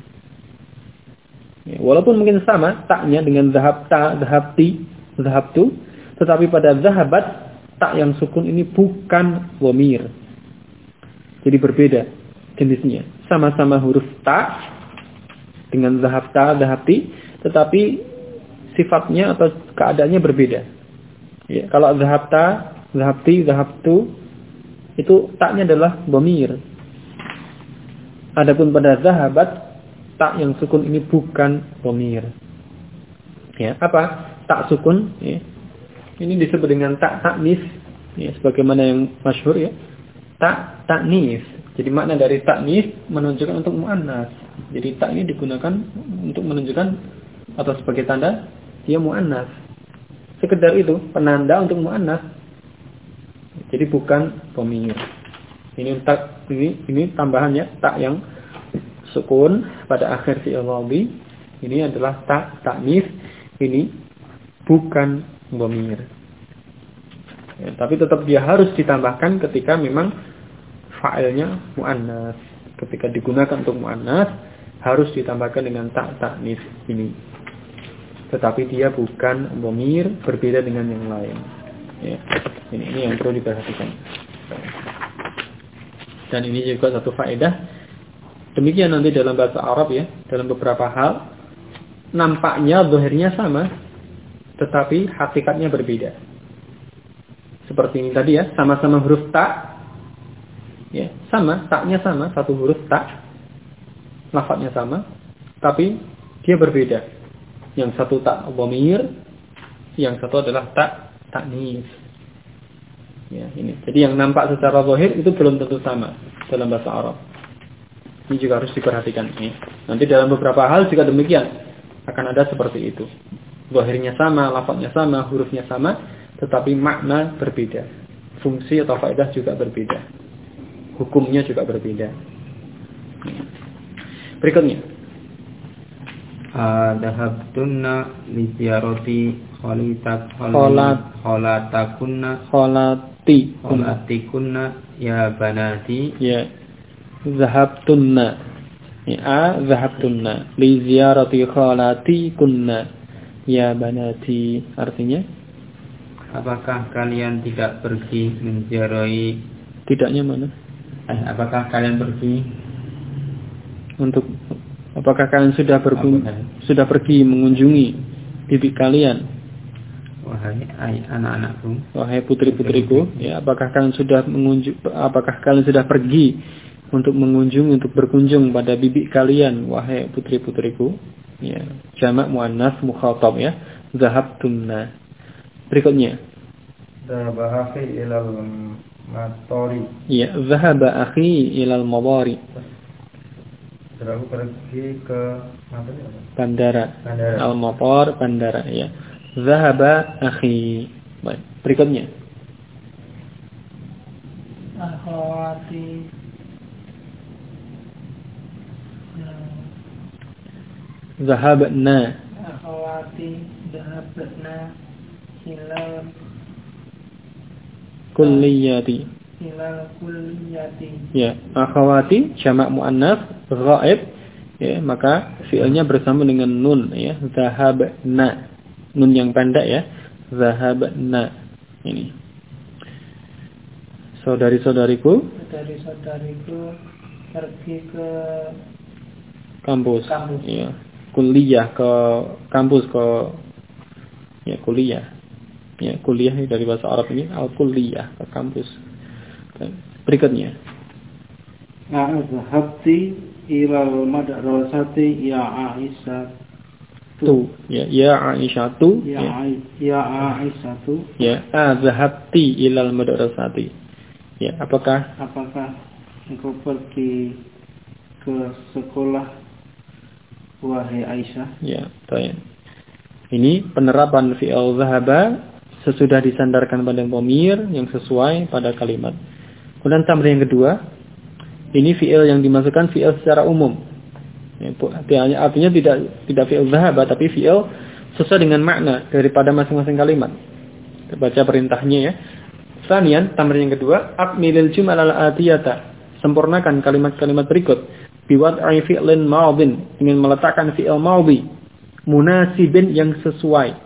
Ya, walaupun mungkin sama taknya dengan zahabta, zahabti, zahabtu, tetapi pada zahabat tak yang sukun ini bukan dhamir. Jadi berbeda jenisnya. Sama-sama huruf ta dengan zahabta, zahabti, tetapi sifatnya atau keadaannya berbeda. Ya, kalau zahabta, zahabti, zahabtu itu taknya adalah dhamir. Adapun pada zahabat tak yang sukun ini bukan dhamir. Ya, apa? Tak sukun ya. Ini disebut dengan tak taknis ya, sebagaimana yang masyhur ya. Tak taknis. Jadi makna dari taknis menunjukkan untuk muannas. Jadi tak ini digunakan untuk menunjukkan atau sebagai tanda dia muannas. Sekedar itu penanda untuk muannas. Jadi bukan dhamir. Ini tak ini tambahannya tak yang sukun pada akhir fi'il madhi. Ini adalah tak taknis. Ini bukan dhamir. Ya, tapi tetap dia harus ditambahkan ketika memang fa'ilnya muannas. Ketika digunakan untuk muannas harus ditambahkan dengan tak taknis ini. Tetapi dia bukan dhamir, berbeda dengan yang lain. Ya, ini yang perlu diperhatikan. Dan ini juga satu faedah. Demikian nanti dalam bahasa Arab ya, dalam beberapa hal nampaknya zahirnya sama, tetapi hakikatnya berbeda. Seperti ini tadi ya, sama-sama huruf ta, Ya, sama, taknya sama, satu huruf tak. Lafadznya sama, tapi dia berbeda. Yang satu tak dhamir, yang satu adalah tak ta'nis. Ya, ini. Jadi yang nampak secara zahir itu belum tentu sama dalam bahasa Arab. Ini juga harus diperhatikan. Ya. Nanti dalam beberapa hal juga demikian. Akan ada seperti itu. Zahirnya sama, lafadznya sama, hurufnya sama, tetapi makna berbeda. Fungsi atau faedah juga berbeda. Hukumnya juga berbeda. Berikutnya. Dhahabtunna li ziyarati kholatikunna ya banati. Ya. Dhahabtunna. Ya, dhahabtunna li ziyarati kholatikunna ya banati. Artinya, apakah kalian tidak pergi menziarahi? Tidaknya mana? Apakah kalian pergi untuk? Apakah kalian sudah pergi mengunjungi bibi kalian? Wahai anak-anakku, wahai putri-putriku, ya, apakah kalian sudah pergi untuk mengunjungi, untuk berkunjung pada bibi kalian, wahai putri-putriku? Ya, jamak muannats mukhatab, ya. Zahabtunna. Berikutnya. Zahaba akhi ilal matori. Ya, zahaba akhi ilal mawari. Aku pergi ke bandara. Al-matar, bandara, ya. Zahaba akhi. Baik, berikutnya. Akhawati. Zahabna. Akhawati zahabna ilal kulliyati. Ya, akhawati jamak muannats ghaib, ya, maka fi'ilnya bersama dengan nun, ya, zahabna. Nun yang pendek, ya, zahabna. Ini. Saudari-saudariku pergi ke kampus. Ya. Kuliah ke kampus, ke ya kuliah. Ya, kuliah dari bahasa Arab ini al-kuliah, ke kampus. Berikutnya. Zahabti ilal madrasati ya Aisyah. Ya Aisyah tu. Ya Aisyah tu. Ya, zahabti ilal madrasati. Ya, apakah engkau pergi ke sekolah, wahai Aisyah? Ya, baik. Ini penerapan fi'il zahaba sesudah disandarkan pada dhamir yang sesuai pada kalimat. Kemudian tamrin yang kedua, ini fi'il yang dimasukkan fi'il secara umum. Ya, artinya tidak fi'il zahaba, tapi fi'il sesuai dengan makna daripada masing-masing kalimat. Kita baca perintahnya, ya. Tsaniyan, tamrin yang kedua, akmilil jumal al-atiyata. Sempurnakan kalimat-kalimat berikut. Biwad'i fi'lin madhin, ingin meletakkan fi'il madhi munasibin yang sesuai.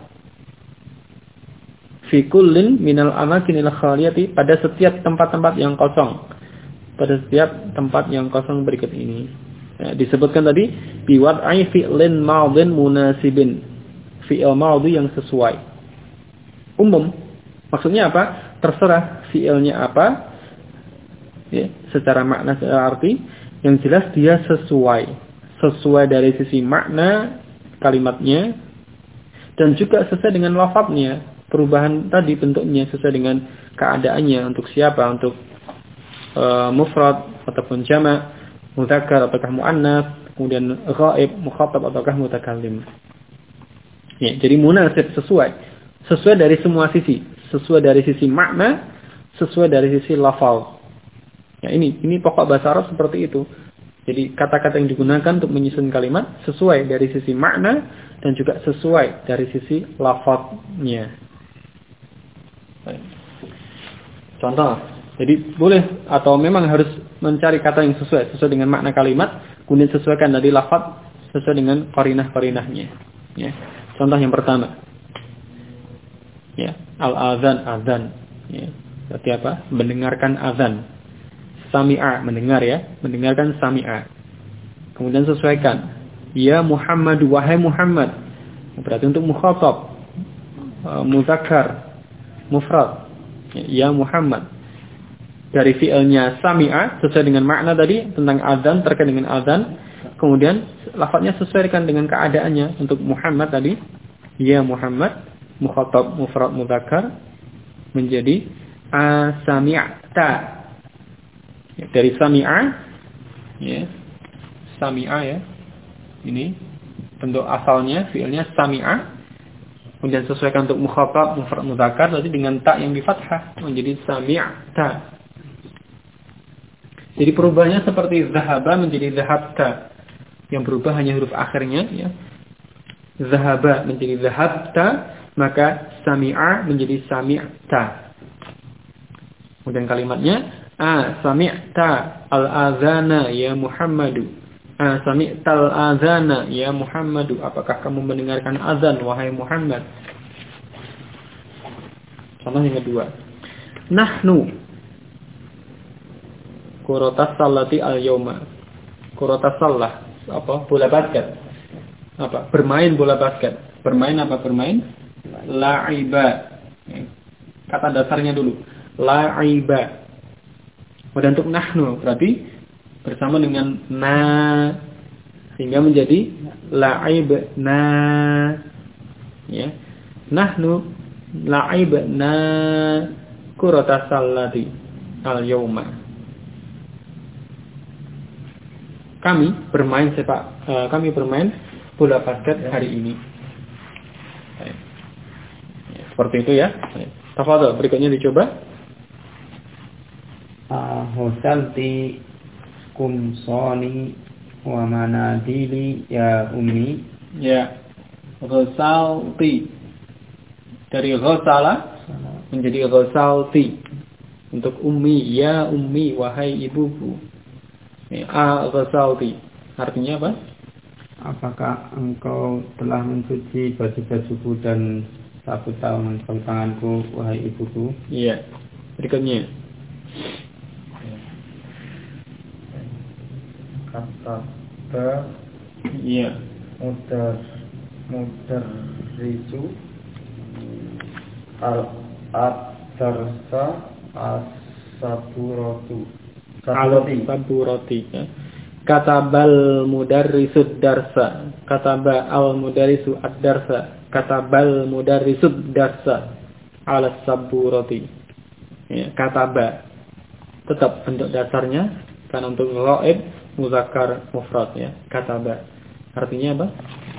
Fi kullin minal amakinil khaliyati, pada setiap tempat-tempat yang kosong. Pada setiap tempat yang kosong berikut ini. Ya, disebutkan tadi biwad'i fi'lin madhin munasibin. Fi'il madhi yang sesuai. Umum. Maksudnya apa? Terserah fi'ilnya apa. Ya, secara makna, secara arti, yang jelas dia sesuai dari sisi makna kalimatnya dan juga sesuai dengan lafadznya. Perubahan tadi bentuknya sesuai dengan keadaannya, untuk siapa, untuk mufrad ataupun jamak, mudzakkar ataukah muannats, kemudian ghaib, mukhatab ataukah mutakallim. Ya, jadi munasib, sesuai dari semua sisi, sesuai dari sisi makna, sesuai dari sisi lafaz. Ya, ini pokok bahasa Arab seperti itu. Jadi kata-kata yang digunakan untuk menyusun kalimat sesuai dari sisi makna dan juga sesuai dari sisi lafaznya. Contoh, jadi boleh atau memang harus mencari kata yang sesuai dengan makna kalimat, kemudian sesuaikan dari lafaz sesuai dengan qarinah-qarinahnya. Ya. Contoh yang pertama, ya, al-azan. Ya. Berarti apa? Mendengarkan azan. Sami'a, mendengar, ya, mendengarkan sami'a. Kemudian sesuaikan. Ya Muhammad, wahai Muhammad. Berarti untuk mukhatab, mudzakkar, mufrad. Ya Muhammad. dari fi'ilnya sami'a sesuai dengan makna tadi tentang azan, terkait dengan azan. Kemudian lafadznya sesuaikan dengan keadaannya. Untuk Muhammad tadi, ya Muhammad, mukhatab mufrad mudzakkar menjadi sami'ta. Ya, dari sami'a, ya, sami'a ya. Ini bentuk asalnya fi'ilnya sami'a. Kemudian sesuaikan untuk mukhatab mufrad mudzakkar tadi dengan ta yang di fathah menjadi sami'ta. Jadi perubahannya seperti zahaba menjadi zahabta. Yang berubah hanya huruf akhirnya ya. Zahaba menjadi zahabta, maka sami'a menjadi sami'ta. Kemudian kalimatnya sami'ta al-azana ya Muhammadu. Sami'tal azana ya Muhammadu. Apakah kamu mendengarkan azan wahai Muhammad? Contoh yang kedua. Nahnu kurotas salati al-yawma. Kurotas salah. Apa? Bola basket. Apa? Bermain bola basket. Bermain apa? Bermain? La'iba. Kata dasarnya dulu. La'iba. Dan untuk nahnu berarti bersama dengan na sehingga menjadi la'ibna ya. Nahnu la'ibna kurata sallati al-yawma. Kami bermain bola basket hari ini. Ya, seperti itu ya. Tafadhol, berikutnya dicoba. Hosalti kumsoni wa manadili ya ummi. Ya. Ghasalti. Dari ghasala menjadi ghasalti. Untuk ummi, ya ummi wahai ibuku. Ghasalti. Artinya apa? Apakah engkau telah mencuci baju-bajuku dan sapu tanganku wahai ibuku? Iya. Berikutnya. Kata iya mudarrisu al-darsa as-saburati ya. Katabal mudarrisud darsa. Kataba al mudarrisu ad-darsa. Katabal mudarrisud darsa ala saburati. Ya, kataba tetap bentuk dasarnya karena untuk ghaib muzakkar mufrad ya. Kataba. Artinya apa?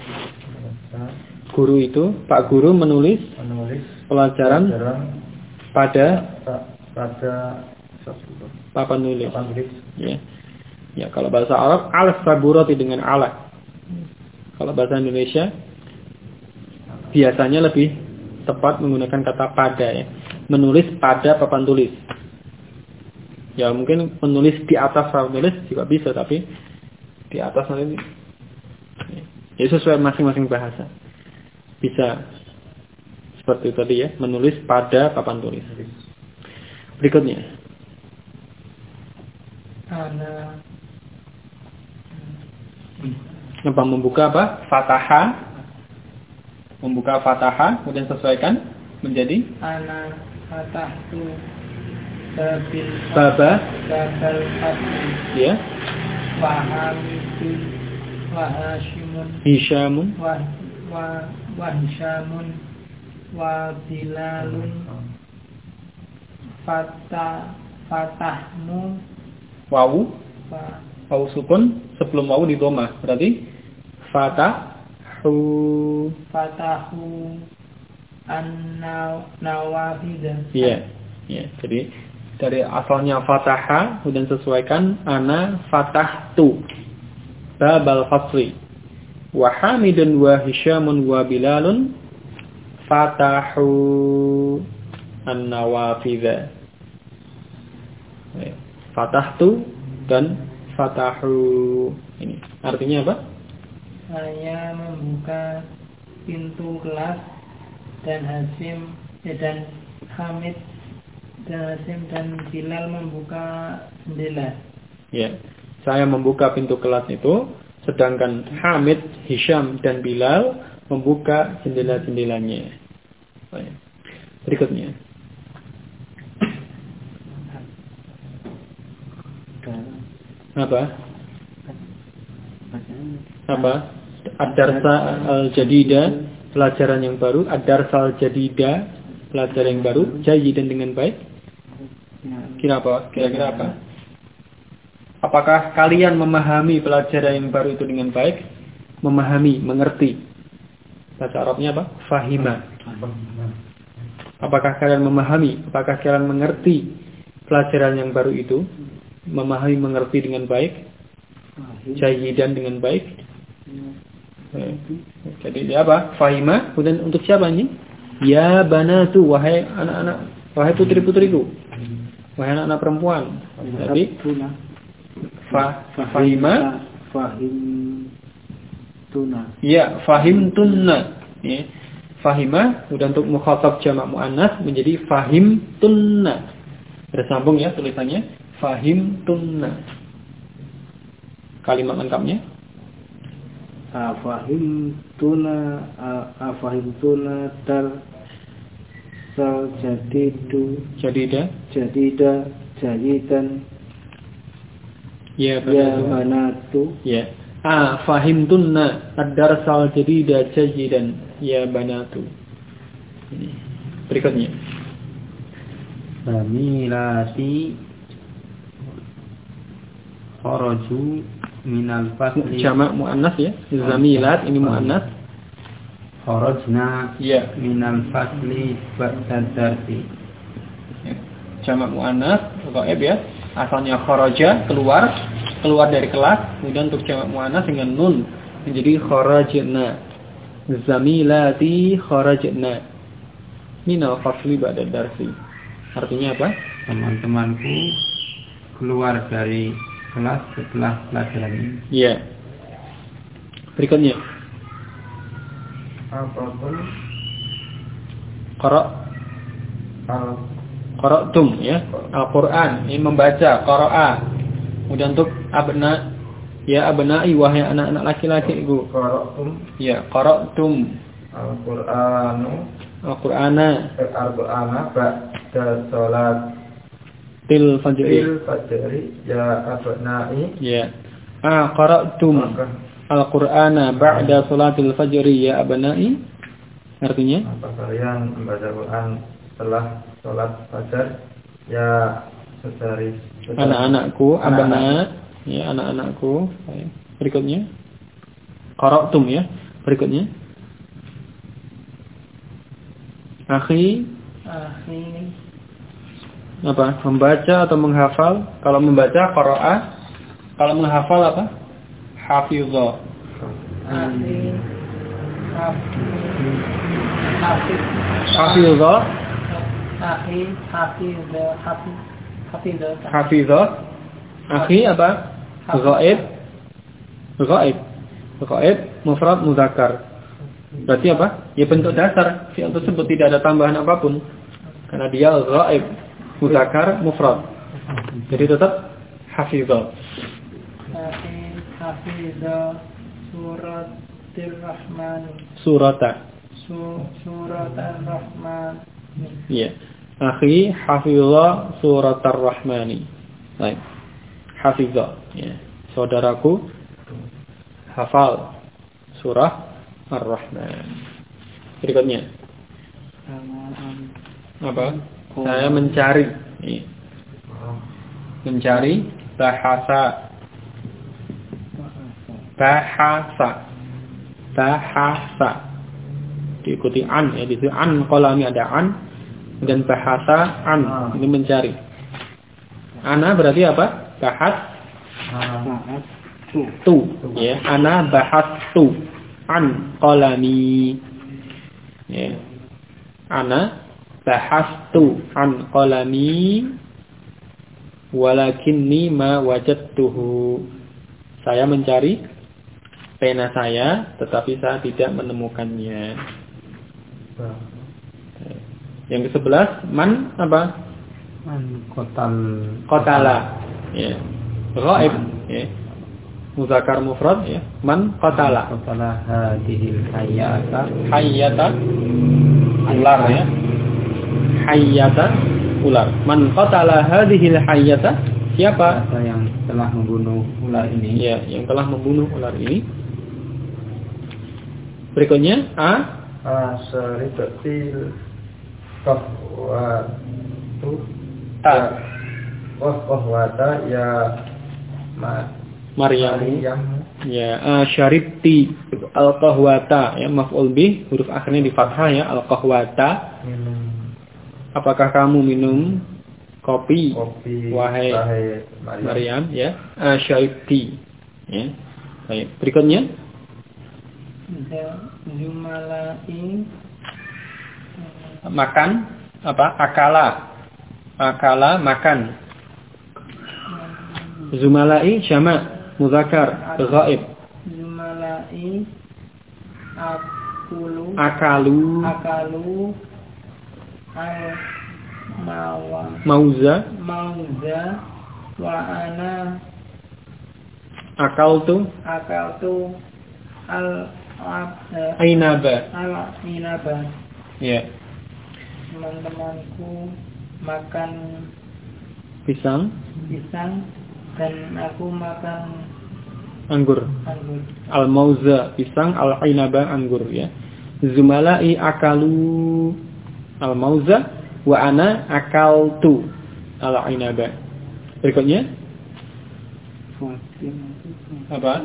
Guru itu, Pak Guru menulis pelajaran pada papan nulis. Ya. Ya, kalau bahasa Arab al-saburati dengan ala. Kalau bahasa Indonesia biasanya lebih tepat menggunakan kata pada ya. Menulis pada papan tulis. Ya mungkin menulis di atas papan tulis juga bisa, tapi di atas nanti ya sesuai masing-masing bahasa. Bisa seperti tadi ya, menulis pada papan tulis. Berikutnya. Apa membuka apa? Fataha. Membuka fataha, kemudian sesuaikan menjadi ana fatahtu babal fatih ya. Wahamitu wahashimun Hisyamun wahisyamun wabilalun fatahmu wawu sukun sebelum wawu di dhamma berarti fatahu an-nawafida. Iya. Ya, jadi dari asalnya fataha kemudian sesuaikan ana fatahtu babal fasli wa hamidun wa hisyamun wa bilalun fatahu an-nawafida. Fatahtu dan fatahu ini artinya apa? Saya membuka pintu kelas dan Hasim dan Hamid dan Hasim dan Bilal membuka jendela. Ya, saya membuka pintu kelas itu, sedangkan Hamid, Hisham dan Bilal membuka jendela-jendelanya. Berikutnya. Apa? Ad-darsa al-jadida, pelajaran yang baru. Ad-darsa al-jadida, pelajaran yang baru. Jayidan dengan baik. Kira-kira apa? Apakah kalian memahami pelajaran yang baru itu dengan baik? Memahami, mengerti. Bahasa Arabnya apa? Fahima. Apakah kalian memahami? Apakah kalian mengerti pelajaran yang baru itu? Memahami, mengerti dengan baik? Jayidan dengan baik? Jadi apa? Fahima. Kemudian untuk siapa ini? Ya banatu, wahai anak-anak, wahai putri-putriku, wahai anak-anak perempuan. Jadi fahima. Ya, fahimtunna. Ya. Fahima, kemudian untuk mukhatab jamak muannas menjadi fahimtunna. Bersambung ya tulisannya, fahimtunna. Kalimat lengkapnya afahimtuna tarsal jadida jayidan ya banatu ya fahimtunna ad-darsal jadida jayidan ya banatu. Berikutnya zamilati kharaju minal fasli, jamak muannas ya, zamilat ini muannas. Kharajna ya minal fasli ba'da darsi, jamak muannas dhaif ya, asalnya kharaja, keluar dari kelas. Kemudian untuk jamak muannas dengan nun menjadi kharajna. Zamilati kharajna minal fasli ba'da darsi. Artinya apa? Teman-temanku keluar dari kelas setelah pelajaran ini. Iya. Berikutnya. Apapun qara'tum ya. Al-Qur'an, ini membaca, qara'a. Kemudian untuk abna, ya abna'i, wahai anak-anak laki-laki ibu. Qara'tum. Ya, qara'tum. Al-Qur'ana ba'da salat Til fajri ya abna'i. Ya. Qara'tum al-Qur'ana ba'da salatil fajri ya abna'i. Artinya? Apa kalian membaca Quran setelah salat fajar ya saudari anak-anakku, abna, ya anak-anakku. Berikutnya. Qara'tum ya. Berikutnya. Akhi apa? Membaca atau menghafal? Kalau membaca qara'a, kalau menghafal apa? Hafidha. Hafidha. Hafidha. Akhi apa? Ghaib. Ghaib mufrad muzakkar. Berarti apa? Ya bentuk dasar fi'il tersebut tidak ada tambahan apapun. Karena dia ghaib. Muzakkar mufrad. Jadi tetap hafizah. Hafizah suratir rahman. Suratar rahman. Iya. Akhi hafizah suratar rahmani. Baik. Hafizah, ya. Saudaraku hafal surah Ar-Rahman. Berikutnya. Apa? Saya mencari. Mencari bahasa. Diikuti an ya, di situ an qalami ada an dan bahasa an ini mencari. Ana berarti apa? Tu ya, ana bahastu an qalami. Ya. Ana bahastu an qalami walakinni ma wajadtuhu. Saya mencari pena saya tetapi saya tidak menemukannya. Yang ke-11 man apa? Man qatala. Ya. Ghaib ya. Muzakkar mufrad ya. Man qatala. Qatala hadhil hayyata ular ya. Hayyata ular. Man qatala hadhil hayyata, Siapa? Yang telah membunuh ular ini. Ya, yang telah membunuh ular ini. Berikutnya Asyaribatil qahwatu qahwata ya Maryam. Ya, syaribti al-qahwata ya, maf'ul bih, huruf akhirnya di fathah ya, al-qahwata. Apakah kamu minum kopi wahai Maryam ya? Syaribti. Ya. Baik, berikutnya Zumalai makan apa? Akala makan. Zumalai syama' muzakkar ghaib. Zumalai Akalu mauza wa ana akaltu ainaba. Ya. Teman-temanku makan Pisang dan aku makan anggur. Al-mauza pisang, al-ainaba anggur ya. Zumalai akalu al-mauza wa ana akaltu al-ainaba. Berikutnya apa?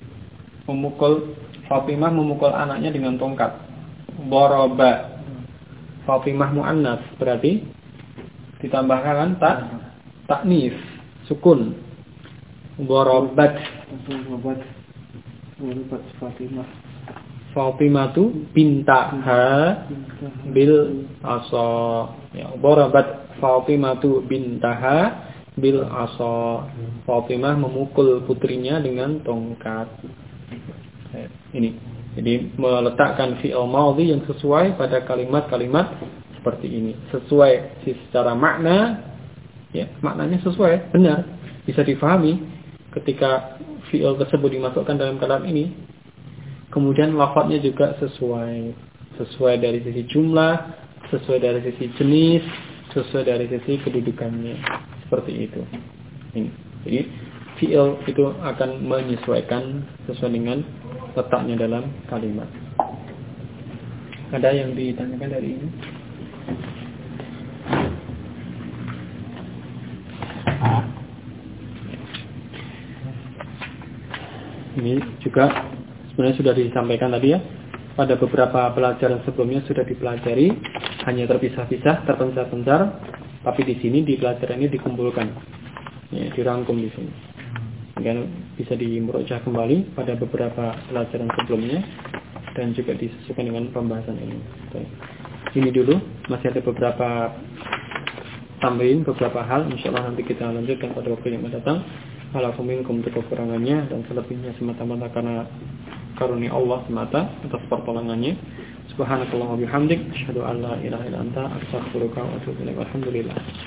Fatimah memukul anaknya dengan tongkat. Boroba. Fatimah muannats berarti ditambahkan taknis sukun. Borobat Fatimah tu bintaha bil asa. Ya, borobat Fatimah tu bintaha bil asa. Fatimah memukul putrinya dengan tongkat. Ini. Jadi meletakkan fi'il madhi yang sesuai pada kalimat-kalimat seperti ini. Sesuai secara makna, ya, maknanya sesuai, benar, bisa difahami ketika fi'il tersebut dimasukkan dalam kalam ini. Kemudian lafadznya juga sesuai dari sisi jumlah, sesuai dari sisi jenis, sesuai dari sisi kedudukannya. Seperti itu. Ini. Jadi fi'il itu akan menyesuaikan sesuai dengan letaknya dalam kalimat. Ada yang ditanyakan dari ini? Ini juga sebenarnya sudah disampaikan tadi ya. Pada beberapa pelajaran sebelumnya sudah dipelajari, hanya terpisah-pisah, terpencar-pencar, tapi di sini di pelajaran ini dikumpulkan. Ya, dirangkum di sini. Sehingga bisa dimurojaah kembali pada beberapa pelajaran sebelumnya dan juga disesuaikan dengan pembahasan ini. Oke. Ini dulu, masih ada beberapa tambahin, beberapa hal. Insyaallah nanti kita lanjutkan pada waktu yang mendatang. Alafuminkum untuk kekurangannya dan selebihnya semata-mata karena karunia Allah semata atas pertolongannya. Subhanakallahumma bihamdik, asyhadu an la ilaha illa anta, astaghfiruka wa atubu ilaik. Alhamdulillah.